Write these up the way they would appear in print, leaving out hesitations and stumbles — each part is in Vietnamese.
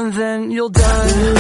and then you'll die.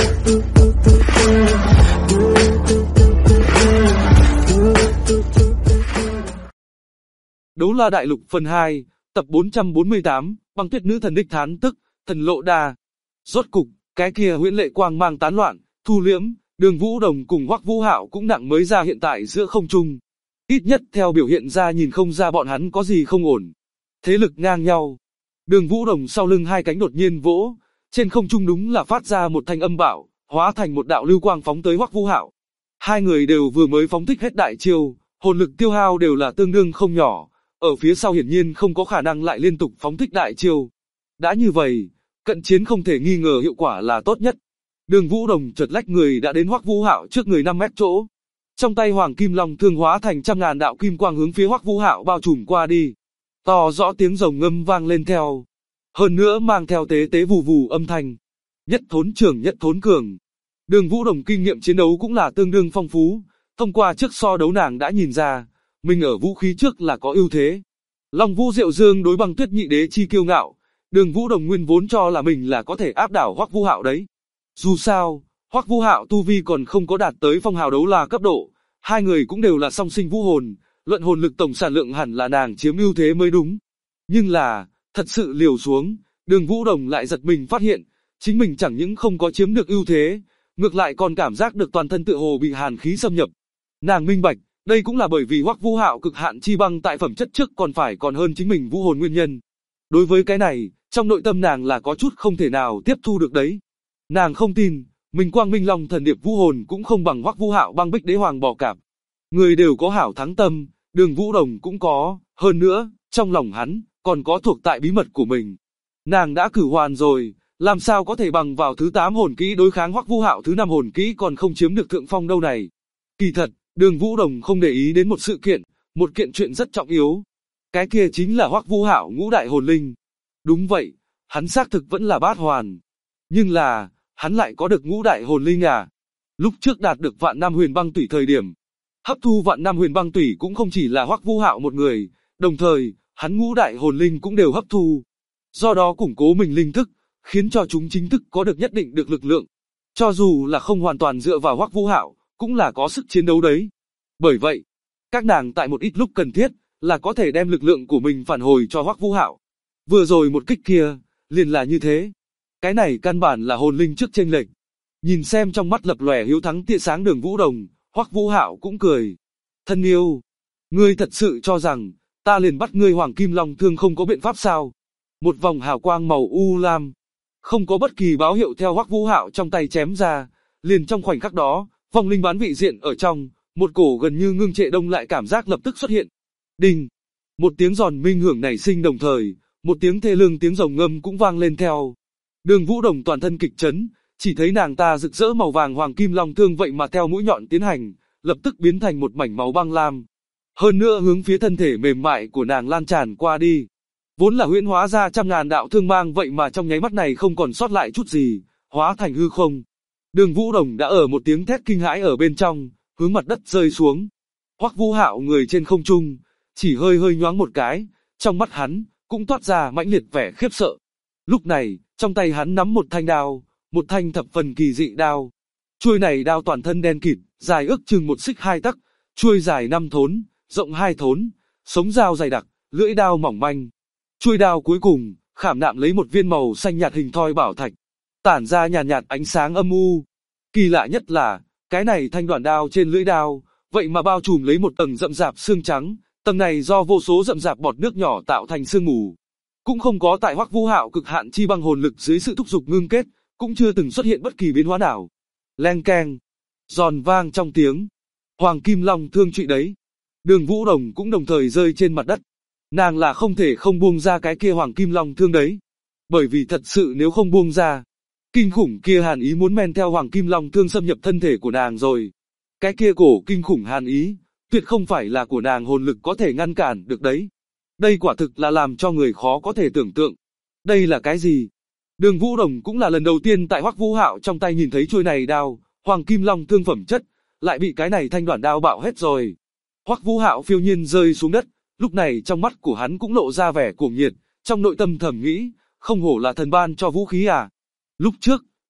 Đấu La Đại Lục phần 2, tập 448, băng tuyết nữ thần đích thán tức, thần lộ đà. Rốt cục, cái kia huyễn lệ quang mang tán loạn, thu liễm, Đường Vũ Đồng cùng Hoắc Vũ Hạo cũng nặng mới ra hiện tại giữa không trung. Ít nhất theo biểu hiện ra nhìn không ra bọn hắn có gì không ổn. Thế lực ngang nhau. Đường Vũ Đồng sau lưng hai cánh đột nhiên vỗ, trên không trung đúng là phát ra một thanh âm bạo, hóa thành một đạo lưu quang phóng tới Hoắc Vũ Hạo. Hai người đều vừa mới phóng thích hết đại chiêu, hồn lực tiêu hao đều là tương đương không nhỏ, ở phía sau hiển nhiên không có khả năng lại liên tục phóng thích đại chiêu. Đã như vậy, cận chiến không thể nghi ngờ hiệu quả là tốt nhất. Đường Vũ Đồng chợt lách người đã đến Hoắc Vũ Hạo trước người 5 mét chỗ. Trong tay Hoàng Kim Long thương hóa thành trăm ngàn đạo kim quang hướng phía Hoắc Vũ Hạo bao trùm qua đi. To rõ tiếng rồng ngâm vang lên theo. Hơn nữa mang theo tế tế vù vù âm thanh. Nhất thốn trưởng nhất thốn cường. Đường Vũ Đồng kinh nghiệm chiến đấu cũng là tương đương phong phú. Thông qua trước so đấu nàng đã nhìn ra, mình ở vũ khí trước là có ưu thế. Long Vũ Diệu Dương đối Băng Tuyết Nhị Đế chi kiêu ngạo. Đường Vũ Đồng nguyên vốn cho là mình là có thể áp đảo Hoắc Vũ Hạo đấy. Dù sao, Hoắc Vũ Hạo tu vi còn không có đạt tới phong hào đấu la cấp độ, hai người cũng đều là song sinh vũ hồn, luận hồn lực tổng sản lượng hẳn là nàng chiếm ưu thế mới đúng. Nhưng là, thật sự liều xuống, Đường Vũ Đồng lại giật mình phát hiện, chính mình chẳng những không có chiếm được ưu thế, ngược lại còn cảm giác được toàn thân tựa hồ bị hàn khí xâm nhập. Nàng minh bạch, đây cũng là bởi vì Hoắc Vũ Hạo cực hạn chi băng tại phẩm chất trước còn hơn chính mình vũ hồn nguyên nhân. Đối với cái này, trong nội tâm nàng là có chút không thể nào tiếp thu được đấy. Nàng không tin, mình Quang Minh Long thần điệp vũ hồn cũng không bằng Hoắc Vũ Hạo băng bích đế hoàng bò cạp. Người đều có hảo thắng tâm, Đường Vũ Đồng cũng có, hơn nữa, trong lòng hắn, còn có thuộc tại bí mật của mình. Nàng đã cử hoàn rồi, làm sao có thể bằng vào thứ 8 hồn kỹ đối kháng Hoắc Vũ Hạo thứ 5 hồn kỹ còn không chiếm được thượng phong đâu này. Kỳ thật, Đường Vũ Đồng không để ý đến một sự kiện, một kiện chuyện rất trọng yếu. Cái kia chính là Hoắc Vũ Hạo ngũ đại hồn linh. Đúng vậy, hắn xác thực vẫn là bát hoàn. Nhưng là, hắn lại có được ngũ đại hồn linh à? Lúc trước đạt được vạn năm huyền băng tủy thời điểm, hấp thu vạn năm huyền băng tủy cũng không chỉ là Hoắc Vũ Hạo một người, đồng thời, hắn ngũ đại hồn linh cũng đều hấp thu. Do đó củng cố mình linh thức, khiến cho chúng chính thức có được nhất định được lực lượng. Cho dù là không hoàn toàn dựa vào Hoắc Vũ Hạo, cũng là có sức chiến đấu đấy. Bởi vậy, các nàng tại một ít lúc cần thiết, là có thể đem lực lượng của mình phản hồi cho Hoắc Vũ Hạo. Vừa rồi một kích kia, liền là như thế. Cái này căn bản là hồn linh trước chênh lệch. Nhìn xem trong mắt lập lòe hiếu thắng tia sáng Đường Vũ Đồng, Hoắc Vũ Hạo cũng cười. Thân yêu, ngươi thật sự cho rằng, ta liền bắt ngươi Hoàng Kim Long thương không có biện pháp sao? Một vòng hào quang màu u lam, không có bất kỳ báo hiệu theo Hoắc Vũ Hạo trong tay chém ra, liền trong khoảnh khắc đó, vòng linh bán vị diện ở trong, một cổ gần như ngưng trệ đông lại cảm giác lập tức xuất hiện. Đinh, một tiếng giòn minh hưởng nảy sinh đồng thời, một tiếng thê lương tiếng rồng ngâm cũng vang lên theo. Đường Vũ Đồng toàn thân kịch chấn, chỉ thấy nàng ta rực rỡ màu vàng Hoàng Kim Long thương vậy mà theo mũi nhọn tiến hành, lập tức biến thành một mảnh máu băng lam. Hơn nữa hướng phía thân thể mềm mại của nàng lan tràn qua đi. Vốn là huyễn hóa ra trăm ngàn đạo thương mang vậy mà trong nháy mắt này không còn sót lại chút gì, hóa thành hư không. Đường Vũ Đồng đã ở một tiếng thét kinh hãi ở bên trong, hướng mặt đất rơi xuống. Hoắc Vũ Hạo người trên không trung, chỉ hơi nhoáng một cái, trong mắt hắn cũng toát ra mãnh liệt vẻ khiếp sợ. Lúc này, trong tay hắn nắm một thanh đao, một thanh thập phần kỳ dị đao. Chuôi này đao toàn thân đen kịt, dài ước chừng 1 xích 2 tấc, chuôi dài 5 thốn, rộng 2 thốn, sống dao dày đặc, lưỡi đao mỏng manh. Chuôi đao cuối cùng khảm nạm lấy một viên màu xanh nhạt hình thoi bảo thạch, tản ra nhàn nhạt ánh sáng âm u. Kỳ lạ nhất là, cái này thanh đoạn đao trên lưỡi đao, vậy mà bao trùm lấy một tầng rậm rạp xương trắng, tầng này do vô số rậm rạp bọt nước nhỏ tạo thành sương mù. Cũng không có tại Hoắc Vũ Hạo cực hạn chi băng hồn lực dưới sự thúc giục ngưng kết, cũng chưa từng xuất hiện bất kỳ biến hóa nào. Leng keng, giòn vang trong tiếng, Hoàng Kim Long thương trụy đấy. Đường Vũ Đồng cũng đồng thời rơi trên mặt đất. Nàng là không thể không buông ra cái kia Hoàng Kim Long thương đấy. Bởi vì thật sự nếu không buông ra, kinh khủng kia hàn ý muốn men theo Hoàng Kim Long thương xâm nhập thân thể của nàng rồi. Cái kia cổ kinh khủng hàn ý, tuyệt không phải là của nàng hồn lực có thể ngăn cản được đấy. Đây quả thực là làm cho người khó có thể tưởng tượng. Đây là cái gì? Đường Vũ Đồng cũng là lần đầu tiên tại Hoắc Vũ Hạo trong tay nhìn thấy chuôi này đao, Hoàng Kim Long thương phẩm chất, lại bị cái này thanh đoạn đao bạo hết rồi. Hoắc Vũ Hạo phiêu nhiên rơi xuống đất, lúc này trong mắt của hắn cũng lộ ra vẻ cuồng nhiệt, trong nội tâm thầm nghĩ, không hổ là thần ban cho vũ khí à. Lúc trước,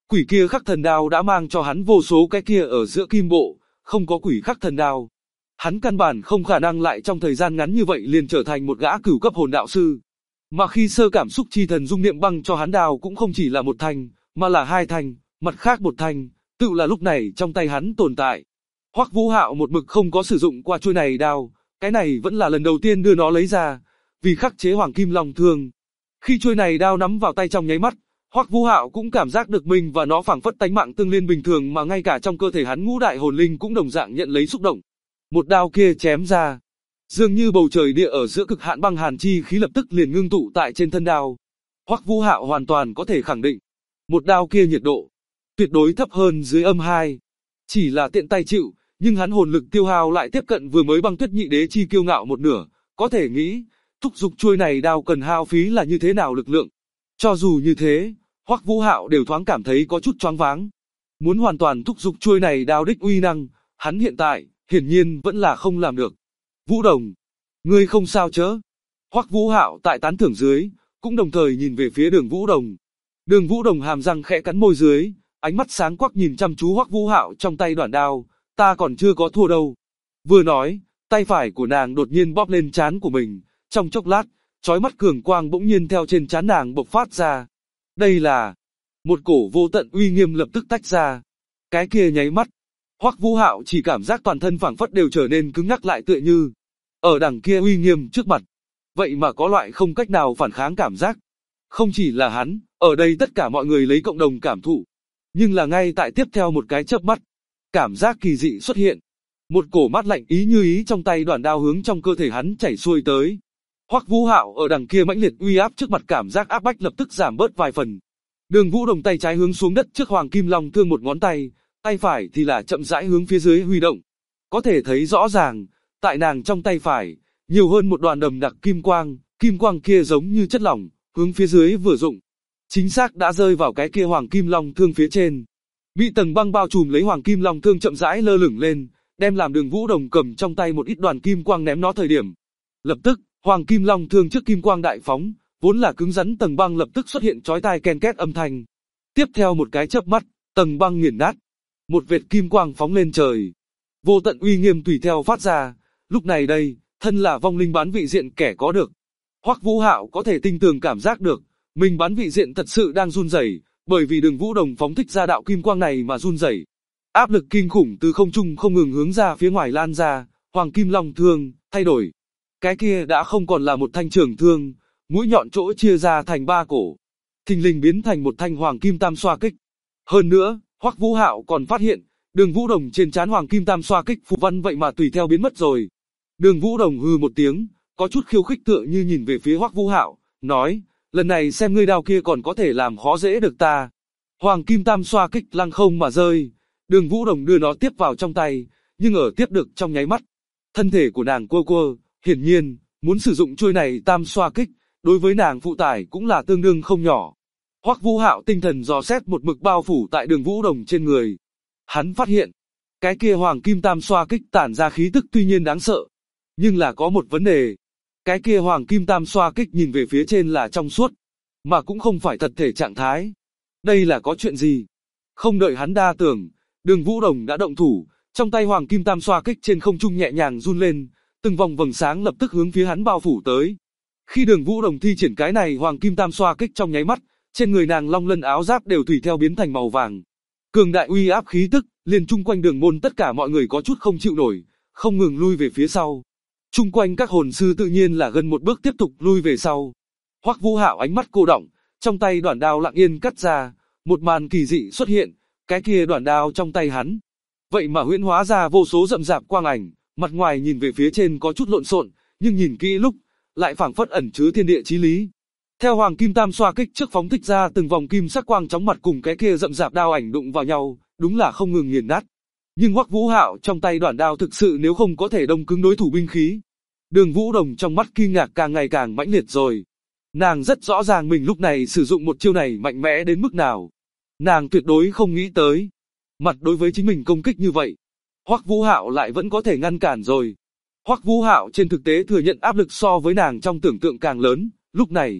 Quỷ kia khắc thần đao đã mang cho hắn vô số cái kia ở giữa kim bộ, không có quỷ khắc thần đao. Hắn căn bản không khả năng lại trong thời gian ngắn như vậy liền trở thành một gã cửu cấp hồn đạo sư. Mà khi sơ cảm xúc chi thần dung niệm băng cho hắn đao cũng không chỉ là một thanh, mà là hai thanh, mặt khác một thanh, tự là lúc này trong tay hắn tồn tại. Hoắc Vũ Hạo một mực không có sử dụng qua chuôi này đao, cái này vẫn là lần đầu tiên đưa nó lấy ra, vì khắc chế Hoàng Kim Long Thương. Khi chuôi này đao nắm vào tay trong nháy mắt, Hoắc Vũ Hạo cũng cảm giác được mình và nó phảng phất tánh mạng tương liên bình thường, mà ngay cả trong cơ thể hắn ngũ đại hồn linh cũng đồng dạng nhận lấy xúc động. Một đao kia chém ra, dường như bầu trời địa ở giữa cực hạn băng hàn chi khí lập tức liền ngưng tụ tại trên thân đao. Hoắc Vũ Hạo hoàn toàn có thể khẳng định, một đao kia nhiệt độ tuyệt đối thấp hơn dưới âm 2. Chỉ là tiện tay chịu, nhưng hắn hồn lực tiêu hao lại tiếp cận vừa mới Băng Tuyết Nhị Đế chi kiêu ngạo một nửa, có thể nghĩ, thúc giục chuôi này đao cần hao phí là như thế nào lực lượng. Cho dù như thế, Hoắc Vũ Hạo đều thoáng cảm thấy có chút choáng váng. Muốn hoàn toàn thúc giục chuôi này đao đích uy năng, hắn hiện tại, hiển nhiên vẫn là không làm được. Vũ Đồng, ngươi không sao chớ? Hoắc Vũ Hạo tại tán thưởng dưới, cũng đồng thời nhìn về phía Đường Vũ Đồng. Đường Vũ Đồng hàm răng khẽ cắn môi dưới, ánh mắt sáng quắc nhìn chăm chú Hoắc Vũ Hạo trong tay đoạn đao, ta còn chưa có thua đâu. Vừa nói, tay phải của nàng đột nhiên bóp lên trán của mình, trong chốc lát, chói mắt cường quang bỗng nhiên theo trên trán nàng bộc phát ra. Đây là một cổ vô tận uy nghiêm lập tức tách ra. Cái kia nháy mắt, Hoắc Vũ Hạo chỉ cảm giác toàn thân phảng phất đều trở nên cứng ngắc lại, tựa như ở đằng kia uy nghiêm trước mặt, vậy mà có loại không cách nào phản kháng cảm giác. Không chỉ là hắn, ở đây tất cả mọi người lấy cộng đồng cảm thụ. Nhưng là ngay tại tiếp theo một cái chớp mắt, cảm giác kỳ dị xuất hiện. Một cổ mát lạnh ý như ý trong tay đoạn đao hướng trong cơ thể hắn chảy xuôi tới. Hoắc Vũ Hạo ở đằng kia mãnh liệt uy áp trước mặt, cảm giác áp bách lập tức giảm bớt vài phần. Đường Vũ Đồng tay trái hướng xuống đất trước Hoàng Kim Long Thương một ngón tay, tay phải thì là chậm rãi hướng phía dưới huy động. Có thể thấy rõ ràng, tại nàng trong tay phải, nhiều hơn một đoàn đầm đặc kim quang kia giống như chất lỏng, hướng phía dưới vừa dụng. Chính xác đã rơi vào cái kia Hoàng Kim Long Thương phía trên. Bị tầng băng bao trùm lấy Hoàng Kim Long Thương chậm rãi lơ lửng lên, đem làm Đường Vũ Đồng cầm trong tay một ít đoàn kim quang ném nó thời điểm. Lập tức, Hoàng Kim Long Thương trước kim quang đại phóng, vốn là cứng rắn tầng băng lập tức xuất hiện chói tai ken két âm thanh. Tiếp theo một cái chớp mắt, tầng băng nghiền nát, một vệt kim quang phóng lên trời. Vô tận uy nghiêm tùy theo phát ra, lúc này đây, thân là vong linh bán vị diện kẻ có được. Hoắc Vũ Hạo có thể tinh tường cảm giác được, mình bán vị diện thật sự đang run rẩy, bởi vì Đường Vũ Đồng phóng thích ra đạo kim quang này mà run rẩy. Áp lực kinh khủng từ không trung không ngừng hướng ra phía ngoài lan ra, Hoàng Kim Long Thương thay đổi. Cái kia đã không còn là một thanh trường thương, mũi nhọn chỗ chia ra thành 3 cổ, thình lình biến thành một thanh Hoàng Kim Tam Xoa Kích. Hơn nữa, Hoắc Vũ Hạo còn phát hiện, Đường Vũ Đồng trên trán Hoàng Kim Tam Xoa Kích phù văn vậy mà tùy theo biến mất rồi. Đường Vũ Đồng hừ một tiếng, có chút khiêu khích tựa như nhìn về phía Hoắc Vũ Hạo, nói, lần này xem ngươi đao kia còn có thể làm khó dễ được ta. Hoàng Kim Tam Xoa Kích lăng không mà rơi, Đường Vũ Đồng đưa nó tiếp vào trong tay, nhưng ở tiếp được trong nháy mắt, thân thể của nàng quơ quơ, hiển nhiên, muốn sử dụng chuôi này Tam Xoa Kích, đối với nàng phụ tải cũng là tương đương không nhỏ. Hoắc Vũ Hạo tinh thần dò xét một mực bao phủ tại Đường Vũ Đồng trên người. Hắn phát hiện, cái kia Hoàng Kim Tam Xoa Kích tản ra khí tức tuy nhiên đáng sợ, nhưng là có một vấn đề. Cái kia Hoàng Kim Tam Xoa Kích nhìn về phía trên là trong suốt, mà cũng không phải thật thể trạng thái. Đây là có chuyện gì? Không đợi hắn đa tưởng, Đường Vũ Đồng đã động thủ, trong tay Hoàng Kim Tam Xoa Kích trên không trung nhẹ nhàng run lên, từng vòng vầng sáng lập tức hướng phía hắn bao phủ tới. Khi Đường Vũ Đồng thi triển cái này Hoàng Kim Tam Xoa Kích trong nháy mắt, trên người nàng long lân áo giáp đều tùy theo biến thành màu vàng. Cường đại uy áp khí tức, liền chung quanh đường môn tất cả mọi người có chút không chịu nổi, không ngừng lui về phía sau. Chung quanh các hồn sư tự nhiên là gần một bước tiếp tục lui về sau. Hoắc Vũ Hạo ánh mắt cô động, trong tay đoạn đao lặng yên cắt ra, một màn kỳ dị xuất hiện, cái kia đoạn đao trong tay hắn, vậy mà huyễn hóa ra vô số rậm rạp quang ảnh, mặt ngoài nhìn về phía trên có chút lộn xộn, nhưng nhìn kỹ lúc, lại phảng phất ẩn chứa thiên địa chí lý. Theo Hoàng Kim Tam Xoa Kích trước phóng thích ra từng vòng kim sắc quang chóng mặt cùng cái kia rậm rạp đao ảnh đụng vào nhau, đúng là không ngừng nghiền nát. Nhưng Hoắc Vũ Hạo trong tay đoạn đao thực sự nếu không có thể đông cứng đối thủ binh khí. Đường Vũ Đồng trong mắt kinh ngạc càng ngày càng mãnh liệt rồi. Nàng rất rõ ràng mình lúc này sử dụng một chiêu này mạnh mẽ đến mức nào. Nàng tuyệt đối không nghĩ tới. Mặt đối với chính mình công kích như vậy, Hoắc Vũ Hạo lại vẫn có thể ngăn cản rồi. Hoắc Vũ Hạo trên thực tế thừa nhận áp lực so với nàng trong tưởng tượng càng lớn, lúc này,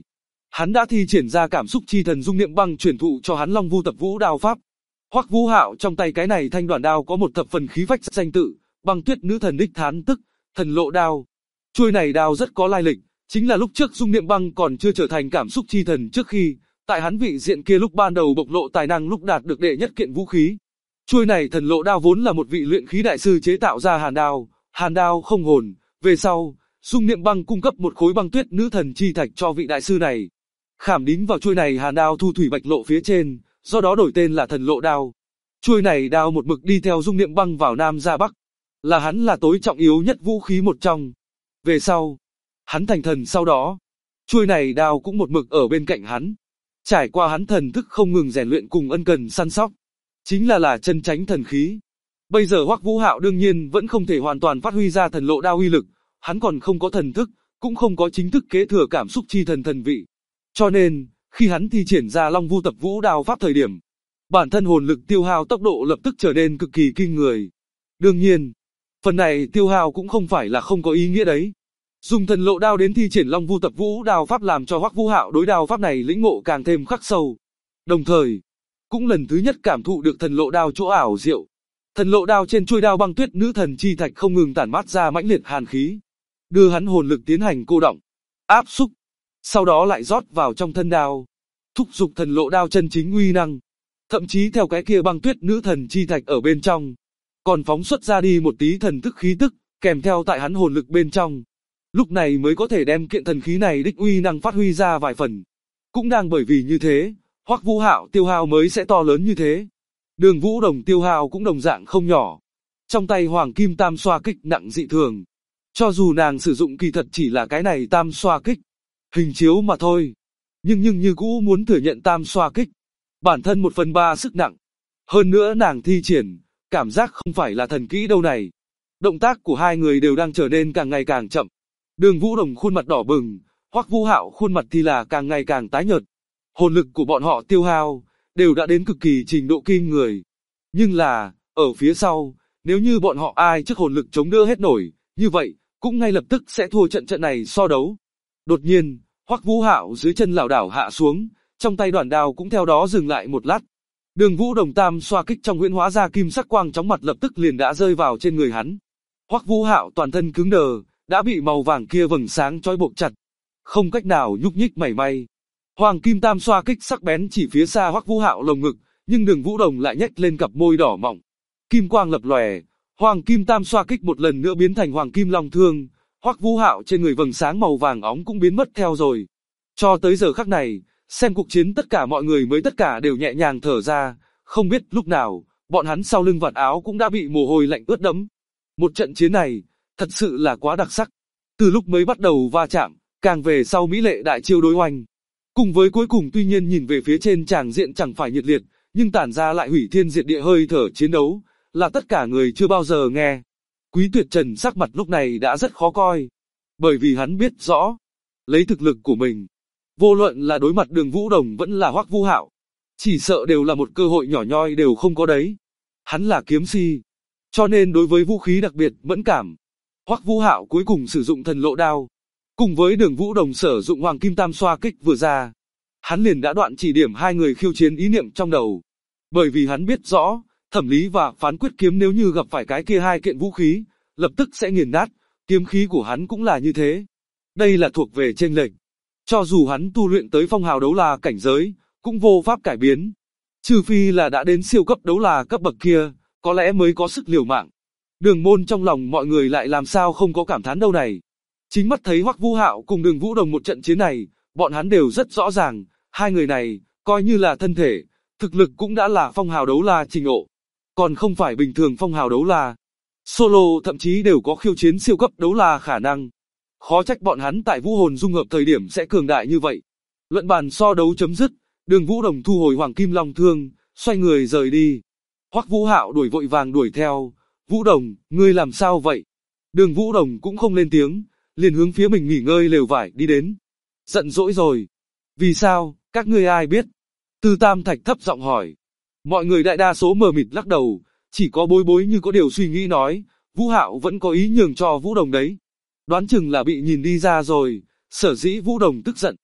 hắn đã thi triển ra cảm xúc chi thần dung niệm băng truyền thụ cho hắn Long Vu Tập Vũ đao pháp. Hoắc Vũ Hạo trong tay cái này thanh đoàn đao có một thập phần khí phách danh tự, Băng Tuyết Nữ Thần Đích Thán Tức, Thần Lộ Đao. Chuôi này đao rất có lai lịch, chính là lúc trước dung niệm băng còn chưa trở thành cảm xúc chi thần trước khi, tại hắn vị diện kia lúc ban đầu bộc lộ tài năng lúc đạt được đệ nhất kiện vũ khí. Chuôi này Thần Lộ Đao vốn là một vị luyện khí đại sư chế tạo ra hàn đao không hồn, về sau, dung niệm băng cung cấp một khối băng tuyết nữ thần chi thạch cho vị đại sư này. Khảm đính vào chuôi này hàn đao thu thủy bạch lộ phía trên, do đó đổi tên là Thần Lộ Đao. Chuôi này đao một mực đi theo dung niệm băng vào Nam ra Bắc, là hắn là tối trọng yếu nhất vũ khí một trong. Về sau, hắn thành thần sau đó, chuôi này đao cũng một mực ở bên cạnh hắn. Trải qua hắn thần thức không ngừng rèn luyện cùng ân cần săn sóc, chính là chân chánh thần khí. Bây giờ Hoắc Vũ Hạo đương nhiên vẫn không thể hoàn toàn phát huy ra Thần Lộ Đao uy lực, hắn còn không có thần thức, cũng không có chính thức kế thừa cảm xúc chi thần thần vị. Cho nên, khi hắn thi triển ra Long Vu Tập Vũ đao pháp thời điểm, bản thân hồn lực tiêu hao tốc độ lập tức trở nên cực kỳ kinh người. Đương nhiên, phần này tiêu hao cũng không phải là không có ý nghĩa đấy. Dùng Thần Lộ Đao đến thi triển Long Vu Tập Vũ đao pháp làm cho Hoắc Vũ Hạo đối đao pháp này lĩnh ngộ càng thêm khắc sâu. Đồng thời, cũng lần thứ nhất cảm thụ được Thần Lộ Đao chỗ ảo diệu. Thần Lộ Đao trên chuôi đao băng tuyết nữ thần chi thạch không ngừng tản mát ra mãnh liệt hàn khí, đưa hắn hồn lực tiến hành cô động, áp xúc, sau đó lại rót vào trong thân đao, thúc giục Thần Lộ Đao chân chính uy năng. Thậm chí theo cái kia băng tuyết nữ thần chi thạch ở bên trong, còn phóng xuất ra đi một tí thần thức khí tức, kèm theo tại hắn hồn lực bên trong. Lúc này mới có thể đem kiện thần khí này đích uy năng phát huy ra vài phần. Cũng đang bởi vì như thế, Hoắc Vũ Hạo tiêu hao mới sẽ to lớn như thế. Đường Vũ Đồng tiêu hao cũng đồng dạng không nhỏ. Trong tay Hoàng Kim Tam Xoa Kích nặng dị thường. Cho dù nàng sử dụng kỳ thật chỉ là cái này Tam Xoa Kích, hình chiếu mà thôi. Nhưng như cũ muốn thừa nhận Tam Xoa Kích, bản thân 1/3 sức nặng. Hơn nữa nàng thi triển, cảm giác không phải là thần kỹ đâu này. Động tác của hai người đều đang trở nên càng ngày càng chậm. Đường Vũ Đồng khuôn mặt đỏ bừng, Hoắc Vũ Hạo khuôn mặt thì là càng ngày càng tái nhợt. Hồn lực của bọn họ tiêu hao, đều đã đến cực kỳ trình độ kinh người. Nhưng là, ở phía sau, nếu như bọn họ ai trước hồn lực chống đỡ hết nổi, như vậy, cũng ngay lập tức sẽ thua trận này so đấu. Đột nhiên, Hoắc Vũ Hạo dưới chân lảo đảo hạ xuống, trong tay đoàn đao cũng theo đó dừng lại một lát. Đường Vũ Đồng Tam Xoa Kích trong huyễn hóa ra kim sắc quang chóng mặt lập tức liền đã rơi vào trên người hắn. Hoắc Vũ Hạo toàn thân cứng đờ, đã bị màu vàng kia vầng sáng trói buộc chặt, không cách nào nhúc nhích mảy may. Hoàng Kim Tam Xoa Kích sắc bén chỉ phía xa Hoắc Vũ Hạo lồng ngực, nhưng Đường Vũ Đồng lại nhếch lên cặp môi đỏ mọng. Kim quang lập lòe, Hoàng Kim Tam Xoa Kích một lần nữa biến thành Hoàng Kim Long Thương, Hoắc Vũ Hạo trên người vầng sáng màu vàng óng cũng biến mất theo rồi. Cho tới giờ khắc này, xem cuộc chiến tất cả mọi người mới tất cả đều nhẹ nhàng thở ra, không biết lúc nào, bọn hắn sau lưng vạt áo cũng đã bị mồ hôi lạnh ướt đẫm. Một trận chiến này, thật sự là quá đặc sắc. Từ lúc mới bắt đầu va chạm, càng về sau mỹ lệ đại chiêu đối oanh. Cùng với cuối cùng tuy nhiên nhìn về phía trên tràng diện chẳng phải nhiệt liệt, nhưng tản ra lại hủy thiên diệt địa hơi thở chiến đấu, là tất cả người chưa bao giờ nghe. Quý Tuyệt Trần sắc mặt lúc này đã rất khó coi, bởi vì hắn biết rõ, lấy thực lực của mình, vô luận là đối mặt Đường Vũ Đồng vẫn là Hoắc Vũ Hạo, chỉ sợ đều là một cơ hội nhỏ nhoi đều không có đấy. Hắn là kiếm si, cho nên đối với vũ khí đặc biệt mẫn cảm. Hoắc Vũ Hạo cuối cùng sử dụng Thần Lộ Đao, cùng với Đường Vũ Đồng sử dụng Hoàng Kim Tam Xoa Kích vừa ra, hắn liền đã đoạn chỉ điểm hai người khiêu chiến ý niệm trong đầu. Bởi vì hắn biết rõ, Thẩm Lý và Phán Quyết Kiếm nếu như gặp phải cái kia hai kiện vũ khí, lập tức sẽ nghiền nát, kiếm khí của hắn cũng là như thế. Đây là thuộc về chênh lệch. Cho dù hắn tu luyện tới phong hào đấu la cảnh giới, cũng vô pháp cải biến. Trừ phi là đã đến siêu cấp đấu la cấp bậc kia, có lẽ mới có sức liều mạng. Đường Môn trong lòng mọi người lại làm sao không có cảm thán đâu này. Chính mắt thấy Hoắc Vũ Hạo cùng Đường Vũ Đồng một trận chiến này, bọn hắn đều rất rõ ràng, hai người này, coi như là thân thể, thực lực cũng đã là phong hào đấu la trình độ, còn không phải bình thường phong hào đấu la. Solo thậm chí đều có khiêu chiến siêu cấp đấu la khả năng. Khó trách bọn hắn tại vũ hồn dung hợp thời điểm sẽ cường đại như vậy. Luận bàn so đấu chấm dứt, Đường Vũ Đồng thu hồi Hoàng Kim Long Thương, xoay người rời đi. Hoắc Vũ Hạo đuổi vội vàng đuổi theo. Vũ Đồng, ngươi làm sao vậy? Đường Vũ Đồng cũng không lên tiếng, liền hướng phía mình nghỉ ngơi lều vải đi đến. Giận dỗi rồi. Vì sao, các ngươi ai biết? Tư Tam Thạch thấp giọng hỏi. Mọi người đại đa số mờ mịt lắc đầu, chỉ có Bối Bối như có điều suy nghĩ nói, Vũ Hạo vẫn có ý nhường cho Vũ Đồng đấy. Đoán chừng là bị nhìn đi ra rồi, sở dĩ Vũ Đồng tức giận.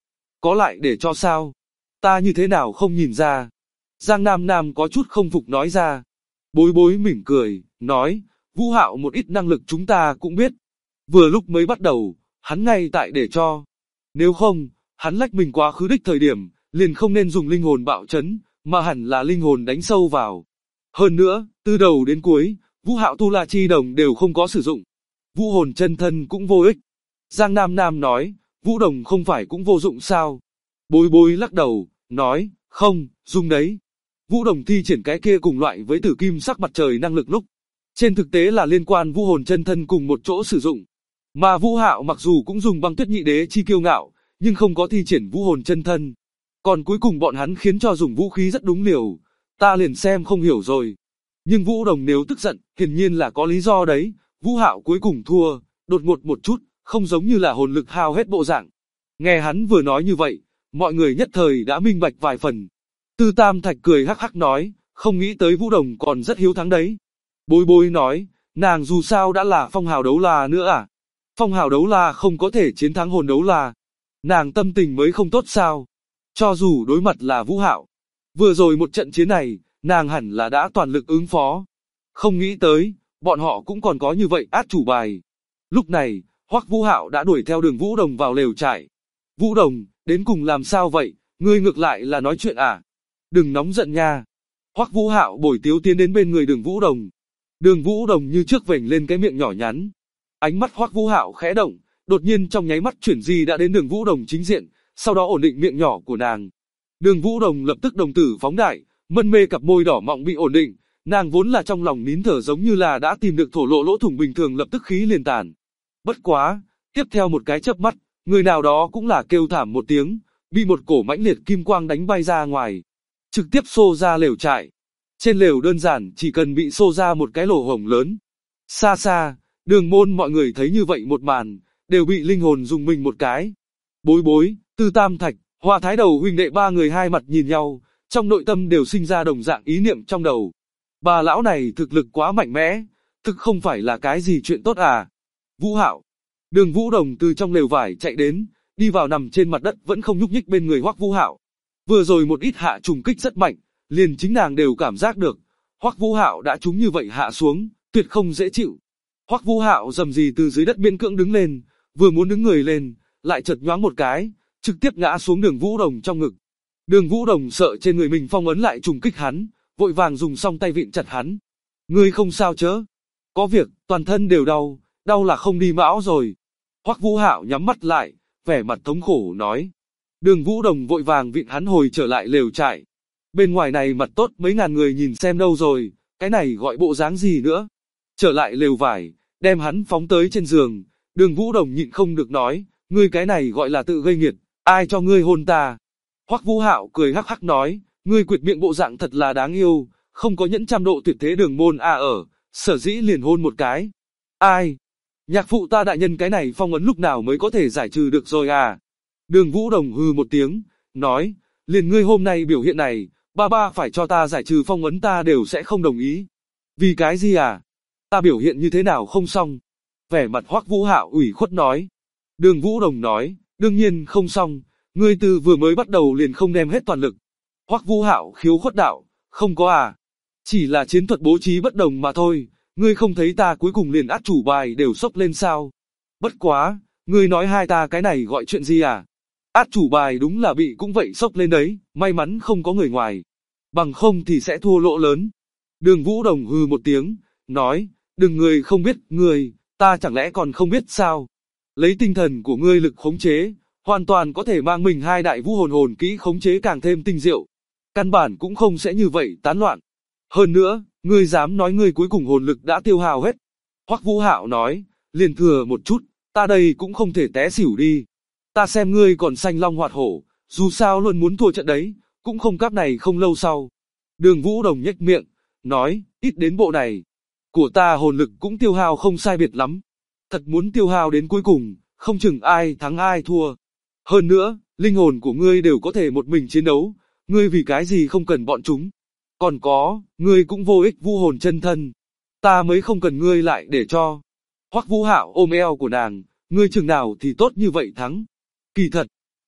có lại để cho sao? Ta như thế nào không nhìn ra? Giang Nam Nam có chút không phục nói ra. Bối Bối mỉm cười, nói, Vũ Hạo một ít năng lực chúng ta cũng biết. Vừa lúc mới bắt đầu, hắn ngay tại để cho. Nếu không, hắn lách mình quá khứ đích thời điểm, liền không nên dùng linh hồn bạo chấn, mà hẳn là linh hồn đánh sâu vào. Hơn nữa, từ đầu đến cuối, Vũ Hạo Tu La Chi Đồng đều không có sử dụng. Vũ hồn chân thân cũng vô ích. Giang Nam Nam nói, Vũ Đồng không phải cũng vô dụng sao? Bối Bối lắc đầu, nói, không, dùng đấy. Vũ Đồng thi triển cái kia cùng loại với tử kim sắc mặt trời năng lực lúc. Trên thực tế là liên quan vũ hồn chân thân cùng một chỗ sử dụng. Mà Vũ Hạo mặc dù cũng dùng băng tuyết nhị đế chi kiêu ngạo, nhưng không có thi triển vũ hồn chân thân. Còn cuối cùng bọn hắn khiến cho dùng vũ khí rất đúng liều. Ta liền xem không hiểu rồi. Nhưng Vũ Đồng nếu tức giận, hiển nhiên là có lý do đấy. Vũ Hạo cuối cùng thua, đột ngột một chút, không giống như là hồn lực hao hết bộ dạng. Nghe hắn vừa nói như vậy, mọi người nhất thời đã minh bạch vài phần. Tư Tam Thạch cười hắc hắc nói, không nghĩ tới Vũ Đồng còn rất hiếu thắng đấy. Bối Bối nói, nàng dù sao đã là phong hào đấu la nữa à? Phong hào đấu la không có thể chiến thắng hồn đấu la. Nàng tâm tình mới không tốt sao? Cho dù đối mặt là Vũ Hạo. Vừa rồi một trận chiến này, nàng hẳn là đã toàn lực ứng phó. Không nghĩ tới, bọn họ cũng còn có như vậy át chủ bài. Lúc này, Hoắc Vũ Hạo đã đuổi theo Đường Vũ Đồng vào lều trại. Vũ Đồng, đến cùng làm sao vậy? Ngươi ngược lại là nói chuyện à? Đừng nóng giận nha. Hoắc Vũ Hạo bồi tiếu tiến đến bên người Đường Vũ Đồng. Đường Vũ Đồng như trước vểnh lên cái miệng nhỏ nhắn. Ánh mắt Hoắc Vũ Hạo khẽ động, đột nhiên trong nháy mắt chuyển di đã đến Đường Vũ Đồng chính diện, sau đó ổn định miệng nhỏ của nàng. Đường Vũ Đồng lập tức đồng tử phóng đại, mân mê cặp môi đỏ mọng bị ổn định, nàng vốn là trong lòng nín thở giống như là đã tìm được thổ lộ lỗ thủng bình thường lập tức khí liền tàn. Bất quá, tiếp theo một cái chớp mắt, người nào đó cũng là kêu thảm một tiếng, bị một cổ mãnh liệt kim quang đánh bay ra ngoài, trực tiếp xô ra lều trại. Trên lều đơn giản chỉ cần bị xô ra một cái lỗ hổng lớn. Xa xa, Đường Môn mọi người thấy như vậy một màn, đều bị linh hồn dùng mình một cái. Bối Bối, Tư Tam Thạch, Hoa Thái Đầu huynh đệ ba người hai mặt nhìn nhau, trong nội tâm đều sinh ra đồng dạng ý niệm trong đầu. Bà lão này thực lực quá mạnh mẽ, thực không phải là cái gì chuyện tốt à. Vũ Hạo, Đường Vũ Đồng từ trong lều vải chạy đến, đi vào nằm trên mặt đất vẫn không nhúc nhích bên người Hoắc Vũ Hạo. Vừa rồi một ít hạ trùng kích rất mạnh, liền chính nàng đều cảm giác được, Hoắc Vũ Hạo đã trúng như vậy hạ xuống, tuyệt không dễ chịu. Hoắc Vũ Hạo rầm rì từ dưới đất miễn cưỡng đứng lên, vừa muốn đứng người lên, lại chợt nhoáng một cái, trực tiếp ngã xuống Đường Vũ Đồng trong ngực. Đường Vũ Đồng sợ trên người mình phong ấn lại trùng kích hắn, vội vàng dùng song tay vịn chặt hắn. Ngươi không sao chớ? Có việc, toàn thân đều đau, đau là không đi mão rồi. Hoắc Vũ Hạo nhắm mắt lại, vẻ mặt thống khổ nói. Đường Vũ Đồng vội vàng vịn hắn hồi trở lại lều trại. Bên ngoài này mặt tốt mấy ngàn người nhìn xem đâu rồi, cái này gọi bộ dáng gì nữa. Trở lại lều vải, đem hắn phóng tới trên giường, Đường Vũ Đồng nhịn không được nói, ngươi cái này gọi là tự gây nghiệt, ai cho ngươi hôn ta. Hoắc Vũ Hạo cười hắc hắc nói, ngươi quyệt miệng bộ dạng thật là đáng yêu, không có nhẫn trăm độ tuyệt thế Đường Môn a ở, sở dĩ liền hôn một cái. Ai? Nhạc phụ ta đại nhân cái này phong ấn lúc nào mới có thể giải trừ được rồi à? Đường Vũ Đồng hừ một tiếng, nói, liền ngươi hôm nay biểu hiện này, ba phải cho ta giải trừ phong ấn ta đều sẽ không đồng ý. Vì cái gì à? Ta biểu hiện như thế nào không xong? Vẻ mặt Hoắc Vũ Hạo ủy khuất nói. Đường Vũ Đồng nói, đương nhiên không xong, ngươi từ vừa mới bắt đầu liền không đem hết toàn lực. Hoắc Vũ Hạo khiếu khuất đạo, không có à? Chỉ là chiến thuật bố trí bất đồng mà thôi, ngươi không thấy ta cuối cùng liền át chủ bài đều sốc lên sao? Bất quá, ngươi nói hai ta cái này gọi chuyện gì à? Át chủ bài đúng là bị cũng vậy sốc lên đấy, may mắn không có người ngoài. Bằng không thì sẽ thua lỗ lớn. Đường Vũ Đồng hừ một tiếng, nói, đừng người không biết, người, ta chẳng lẽ còn không biết sao? Lấy tinh thần của ngươi lực khống chế, hoàn toàn có thể mang mình hai đại vũ hồn kỹ khống chế càng thêm tinh diệu. Căn bản cũng không sẽ như vậy tán loạn. Hơn nữa, ngươi dám nói ngươi cuối cùng hồn lực đã tiêu hao hết. Hoắc Vũ Hạo nói, liền thừa một chút, ta đây cũng không thể té xỉu đi. Ta xem ngươi còn xanh long hoạt hổ, dù sao luôn muốn thua trận đấy, cũng không cáp này không lâu sau. Đường Vũ Đồng nhếch miệng, nói, ít đến bộ này. Của ta hồn lực cũng tiêu hao không sai biệt lắm. Thật muốn tiêu hao đến cuối cùng, không chừng ai thắng ai thua. Hơn nữa, linh hồn của ngươi đều có thể một mình chiến đấu, ngươi vì cái gì không cần bọn chúng. Còn có, ngươi cũng vô ích vũ hồn chân thân. Ta mới không cần ngươi lại để cho. Hoắc Vũ Hạo ôm eo của nàng, ngươi chừng nào thì tốt như vậy thắng. Kỳ thật,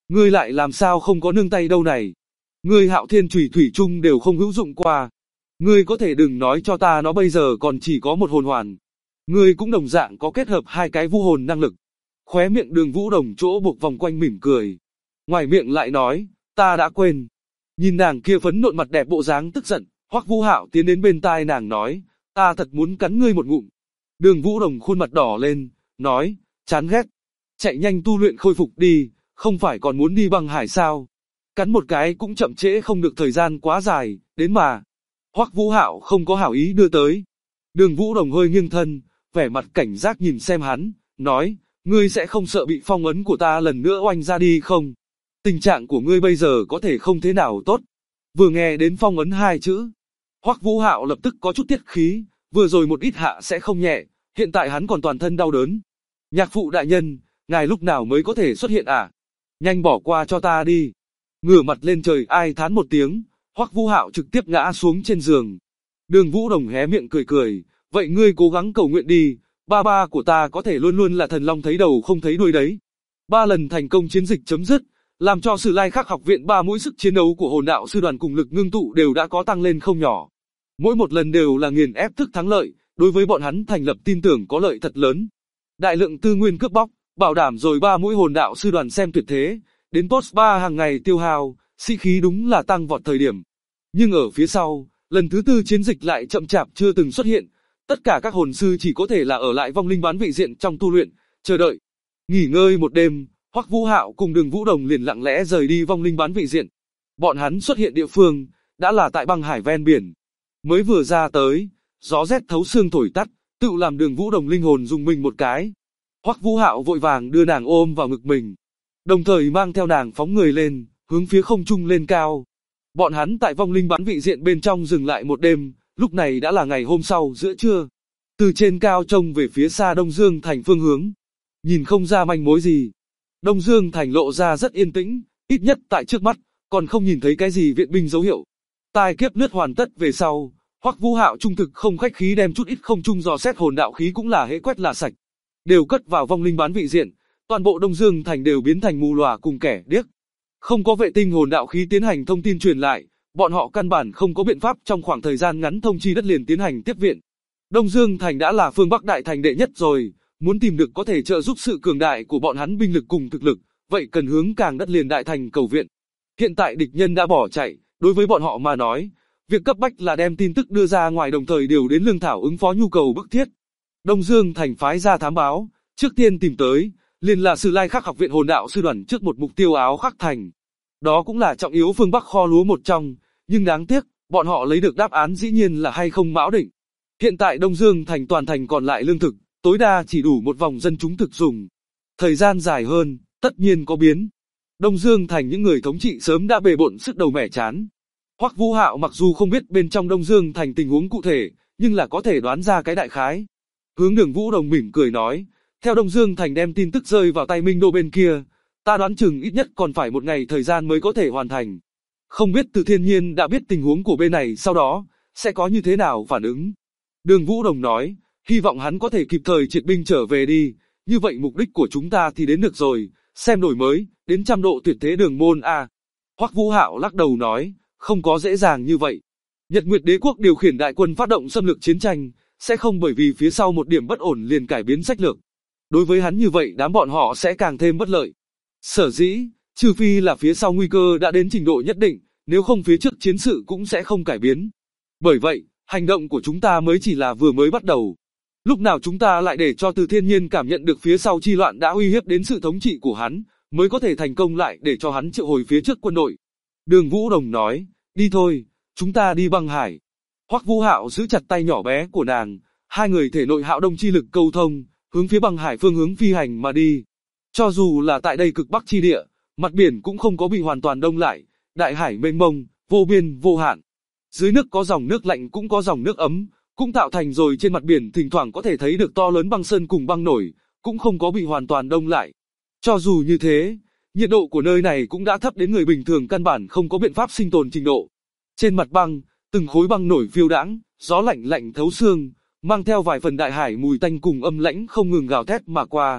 Ngươi lại làm sao không có nương tay đâu này? Ngươi Hạo Thiên Chùy thủy chung đều không hữu dụng qua. Ngươi có thể đừng nói cho ta nó bây giờ còn chỉ có một hồn hoàn. Ngươi cũng đồng dạng có kết hợp hai cái vũ hồn năng lực. Khóe miệng Đường Vũ Đồng chỗ buộc vòng quanh mỉm cười. Ngoài miệng lại nói, ta đã quên. Nhìn nàng kia phấn nộn mặt đẹp bộ dáng tức giận, Hoắc Vũ Hạo tiến đến bên tai nàng nói, ta thật muốn cắn ngươi một ngụm. Đường Vũ Đồng khuôn mặt đỏ lên, nói, chán ghét. Chạy nhanh tu luyện khôi phục đi, không phải còn muốn đi băng hải sao? Cắn một cái cũng chậm trễ không được thời gian quá dài, đến mà. Hoắc Vũ Hạo không có hảo ý đưa tới. Đường Vũ Đồng hơi nghiêng thân, vẻ mặt cảnh giác nhìn xem hắn, nói, ngươi sẽ không sợ bị phong ấn của ta lần nữa oanh ra đi không? Tình trạng của ngươi bây giờ có thể không thế nào tốt. Vừa nghe đến phong ấn hai chữ, Hoắc Vũ Hạo lập tức có chút tiết khí, vừa rồi một ít hạ sẽ không nhẹ, hiện tại hắn còn toàn thân đau đớn. Nhạc phụ đại nhân, ngài lúc nào mới có thể xuất hiện à? Nhanh bỏ qua cho ta đi. Ngửa mặt lên trời ai thán một tiếng, Hoắc Vũ Hạo trực tiếp ngã xuống trên giường. Đường Vũ Đồng hé miệng cười cười, vậy ngươi cố gắng cầu nguyện đi, ba ba của ta có thể luôn luôn là thần long thấy đầu không thấy đuôi đấy. 3 lần thành công chiến dịch chấm dứt, làm cho Sử Lai Khắc học viện 3 mũi sức chiến đấu của hồn đạo sư đoàn cùng lực ngưng tụ đều đã có tăng lên không nhỏ. Mỗi một lần đều là nghiền ép thức thắng lợi, đối với bọn hắn thành lập tin tưởng có lợi thật lớn. Đại lượng tư nguyên cướp bóc, bảo đảm rồi 3 mũi hồn đạo sư đoàn xem tuyệt thế, đến post 3 hàng ngày tiêu hao, sĩ khí đúng là tăng vọt thời điểm. Nhưng ở phía sau, lần thứ 4 chiến dịch lại chậm chạp chưa từng xuất hiện, tất cả các hồn sư chỉ có thể là ở lại vong linh bán vị diện trong tu luyện, chờ đợi. Nghỉ ngơi một đêm, Hoắc Vũ Hạo cùng Đường Vũ Đồng liền lặng lẽ rời đi vong linh bán vị diện. Bọn hắn xuất hiện địa phương, đã là tại băng hải ven biển. Mới vừa ra tới, gió rét thấu xương thổi tắt, tự làm Đường Vũ Đồng linh hồn dùng mình một cái. Hoắc Vũ Hạo vội vàng đưa nàng ôm vào ngực mình, đồng thời mang theo nàng phóng người lên, hướng phía không trung lên cao. Bọn hắn tại vong linh bán vị diện bên trong dừng lại một đêm, lúc này đã là ngày hôm sau giữa trưa. Từ trên cao trông về phía xa Đông Dương thành phương hướng, nhìn không ra manh mối gì. Đông Dương thành lộ ra rất yên tĩnh, ít nhất tại trước mắt, còn không nhìn thấy cái gì viện binh dấu hiệu. Tai kiếp lướt hoàn tất về sau, Hoắc Vũ Hạo trung thực không khách khí đem chút ít không trung dò xét hồn đạo khí cũng là hễ quét là sạch, đều cất vào vong linh bán vị diện, toàn bộ Đông Dương thành đều biến thành mù lòa cùng kẻ điếc. Không có vệ tinh hồn đạo khí tiến hành thông tin truyền lại, bọn họ căn bản không có biện pháp trong khoảng thời gian ngắn thông chi đất liền tiến hành tiếp viện. Đông Dương thành đã là phương Bắc đại thành đệ nhất rồi, muốn tìm được có thể trợ giúp sự cường đại của bọn hắn binh lực cùng thực lực, vậy cần hướng càng đất liền đại thành cầu viện. Hiện tại địch nhân đã bỏ chạy, đối với bọn họ mà nói, việc cấp bách là đem tin tức đưa ra ngoài đồng thời điều đến lương thảo ứng phó nhu cầu bức thiết. Đông Dương thành phái ra thám báo, trước tiên tìm tới, liền là Sử Lai Khắc học viện hồn đạo sư đoàn trước một mục tiêu áo khắc thành. Đó cũng là trọng yếu phương Bắc kho lúa một trong, nhưng đáng tiếc, bọn họ lấy được đáp án dĩ nhiên là hay không mão định. Hiện tại Đông Dương thành toàn thành còn lại lương thực, tối đa chỉ đủ một vòng dân chúng thực dùng. Thời gian dài hơn, tất nhiên có biến. Đông Dương thành những người thống trị sớm đã bề bộn sức đầu mẻ chán. Hoắc Vũ Hạo mặc dù không biết bên trong Đông Dương thành tình huống cụ thể, nhưng là có thể đoán ra cái đại khái. Hướng Đường Vũ Đồng mỉm cười nói, theo Đông Dương thành đem tin tức rơi vào tay Minh Đô bên kia, ta đoán chừng ít nhất còn phải một ngày thời gian mới có thể hoàn thành. Không biết Từ Thiên Nhiên đã biết tình huống của bên này sau đó, sẽ có như thế nào phản ứng. Đường Vũ Đồng nói, hy vọng hắn có thể kịp thời triệt binh trở về đi, như vậy mục đích của chúng ta thì đến được rồi, xem đổi mới, đến 100 độ tuyệt thế đường môn a. Hoắc Vũ Hạo lắc đầu nói, không có dễ dàng như vậy. Nhật Nguyệt Đế quốc điều khiển đại quân phát động xâm lược chiến tranh, sẽ không bởi vì phía sau một điểm bất ổn liền cải biến sách lược. Đối với hắn như vậy đám bọn họ sẽ càng thêm bất lợi. Sở dĩ, trừ phi là phía sau nguy cơ đã đến trình độ nhất định, nếu không phía trước chiến sự cũng sẽ không cải biến. Bởi vậy, hành động của chúng ta mới chỉ là vừa mới bắt đầu. Lúc nào chúng ta lại để cho Từ Thiên Nhiên cảm nhận được phía sau chi loạn đã uy hiếp đến sự thống trị của hắn, mới có thể thành công lại để cho hắn triệu hồi phía trước quân đội. Đường Vũ Đồng nói, đi thôi, chúng ta đi băng hải. Hoắc Vũ Hạo giữ chặt tay nhỏ bé của nàng, hai người thể nội hạo đông chi lực câu thông, hướng phía băng hải phương hướng phi hành mà đi. Cho dù là tại đây cực bắc chi địa, mặt biển cũng không có bị hoàn toàn đông lại, đại hải mênh mông, vô biên vô hạn. Dưới nước có dòng nước lạnh cũng có dòng nước ấm, cũng tạo thành rồi trên mặt biển thỉnh thoảng có thể thấy được to lớn băng sơn cùng băng nổi, cũng không có bị hoàn toàn đông lại. Cho dù như thế, nhiệt độ của nơi này cũng đã thấp đến người bình thường căn bản không có biện pháp sinh tồn trình độ. Trên mặt băng, từng khối băng nổi phiêu đãng, gió lạnh lạnh thấu xương, mang theo vài phần đại hải mùi tanh cùng âm lãnh không ngừng gào thét mà qua.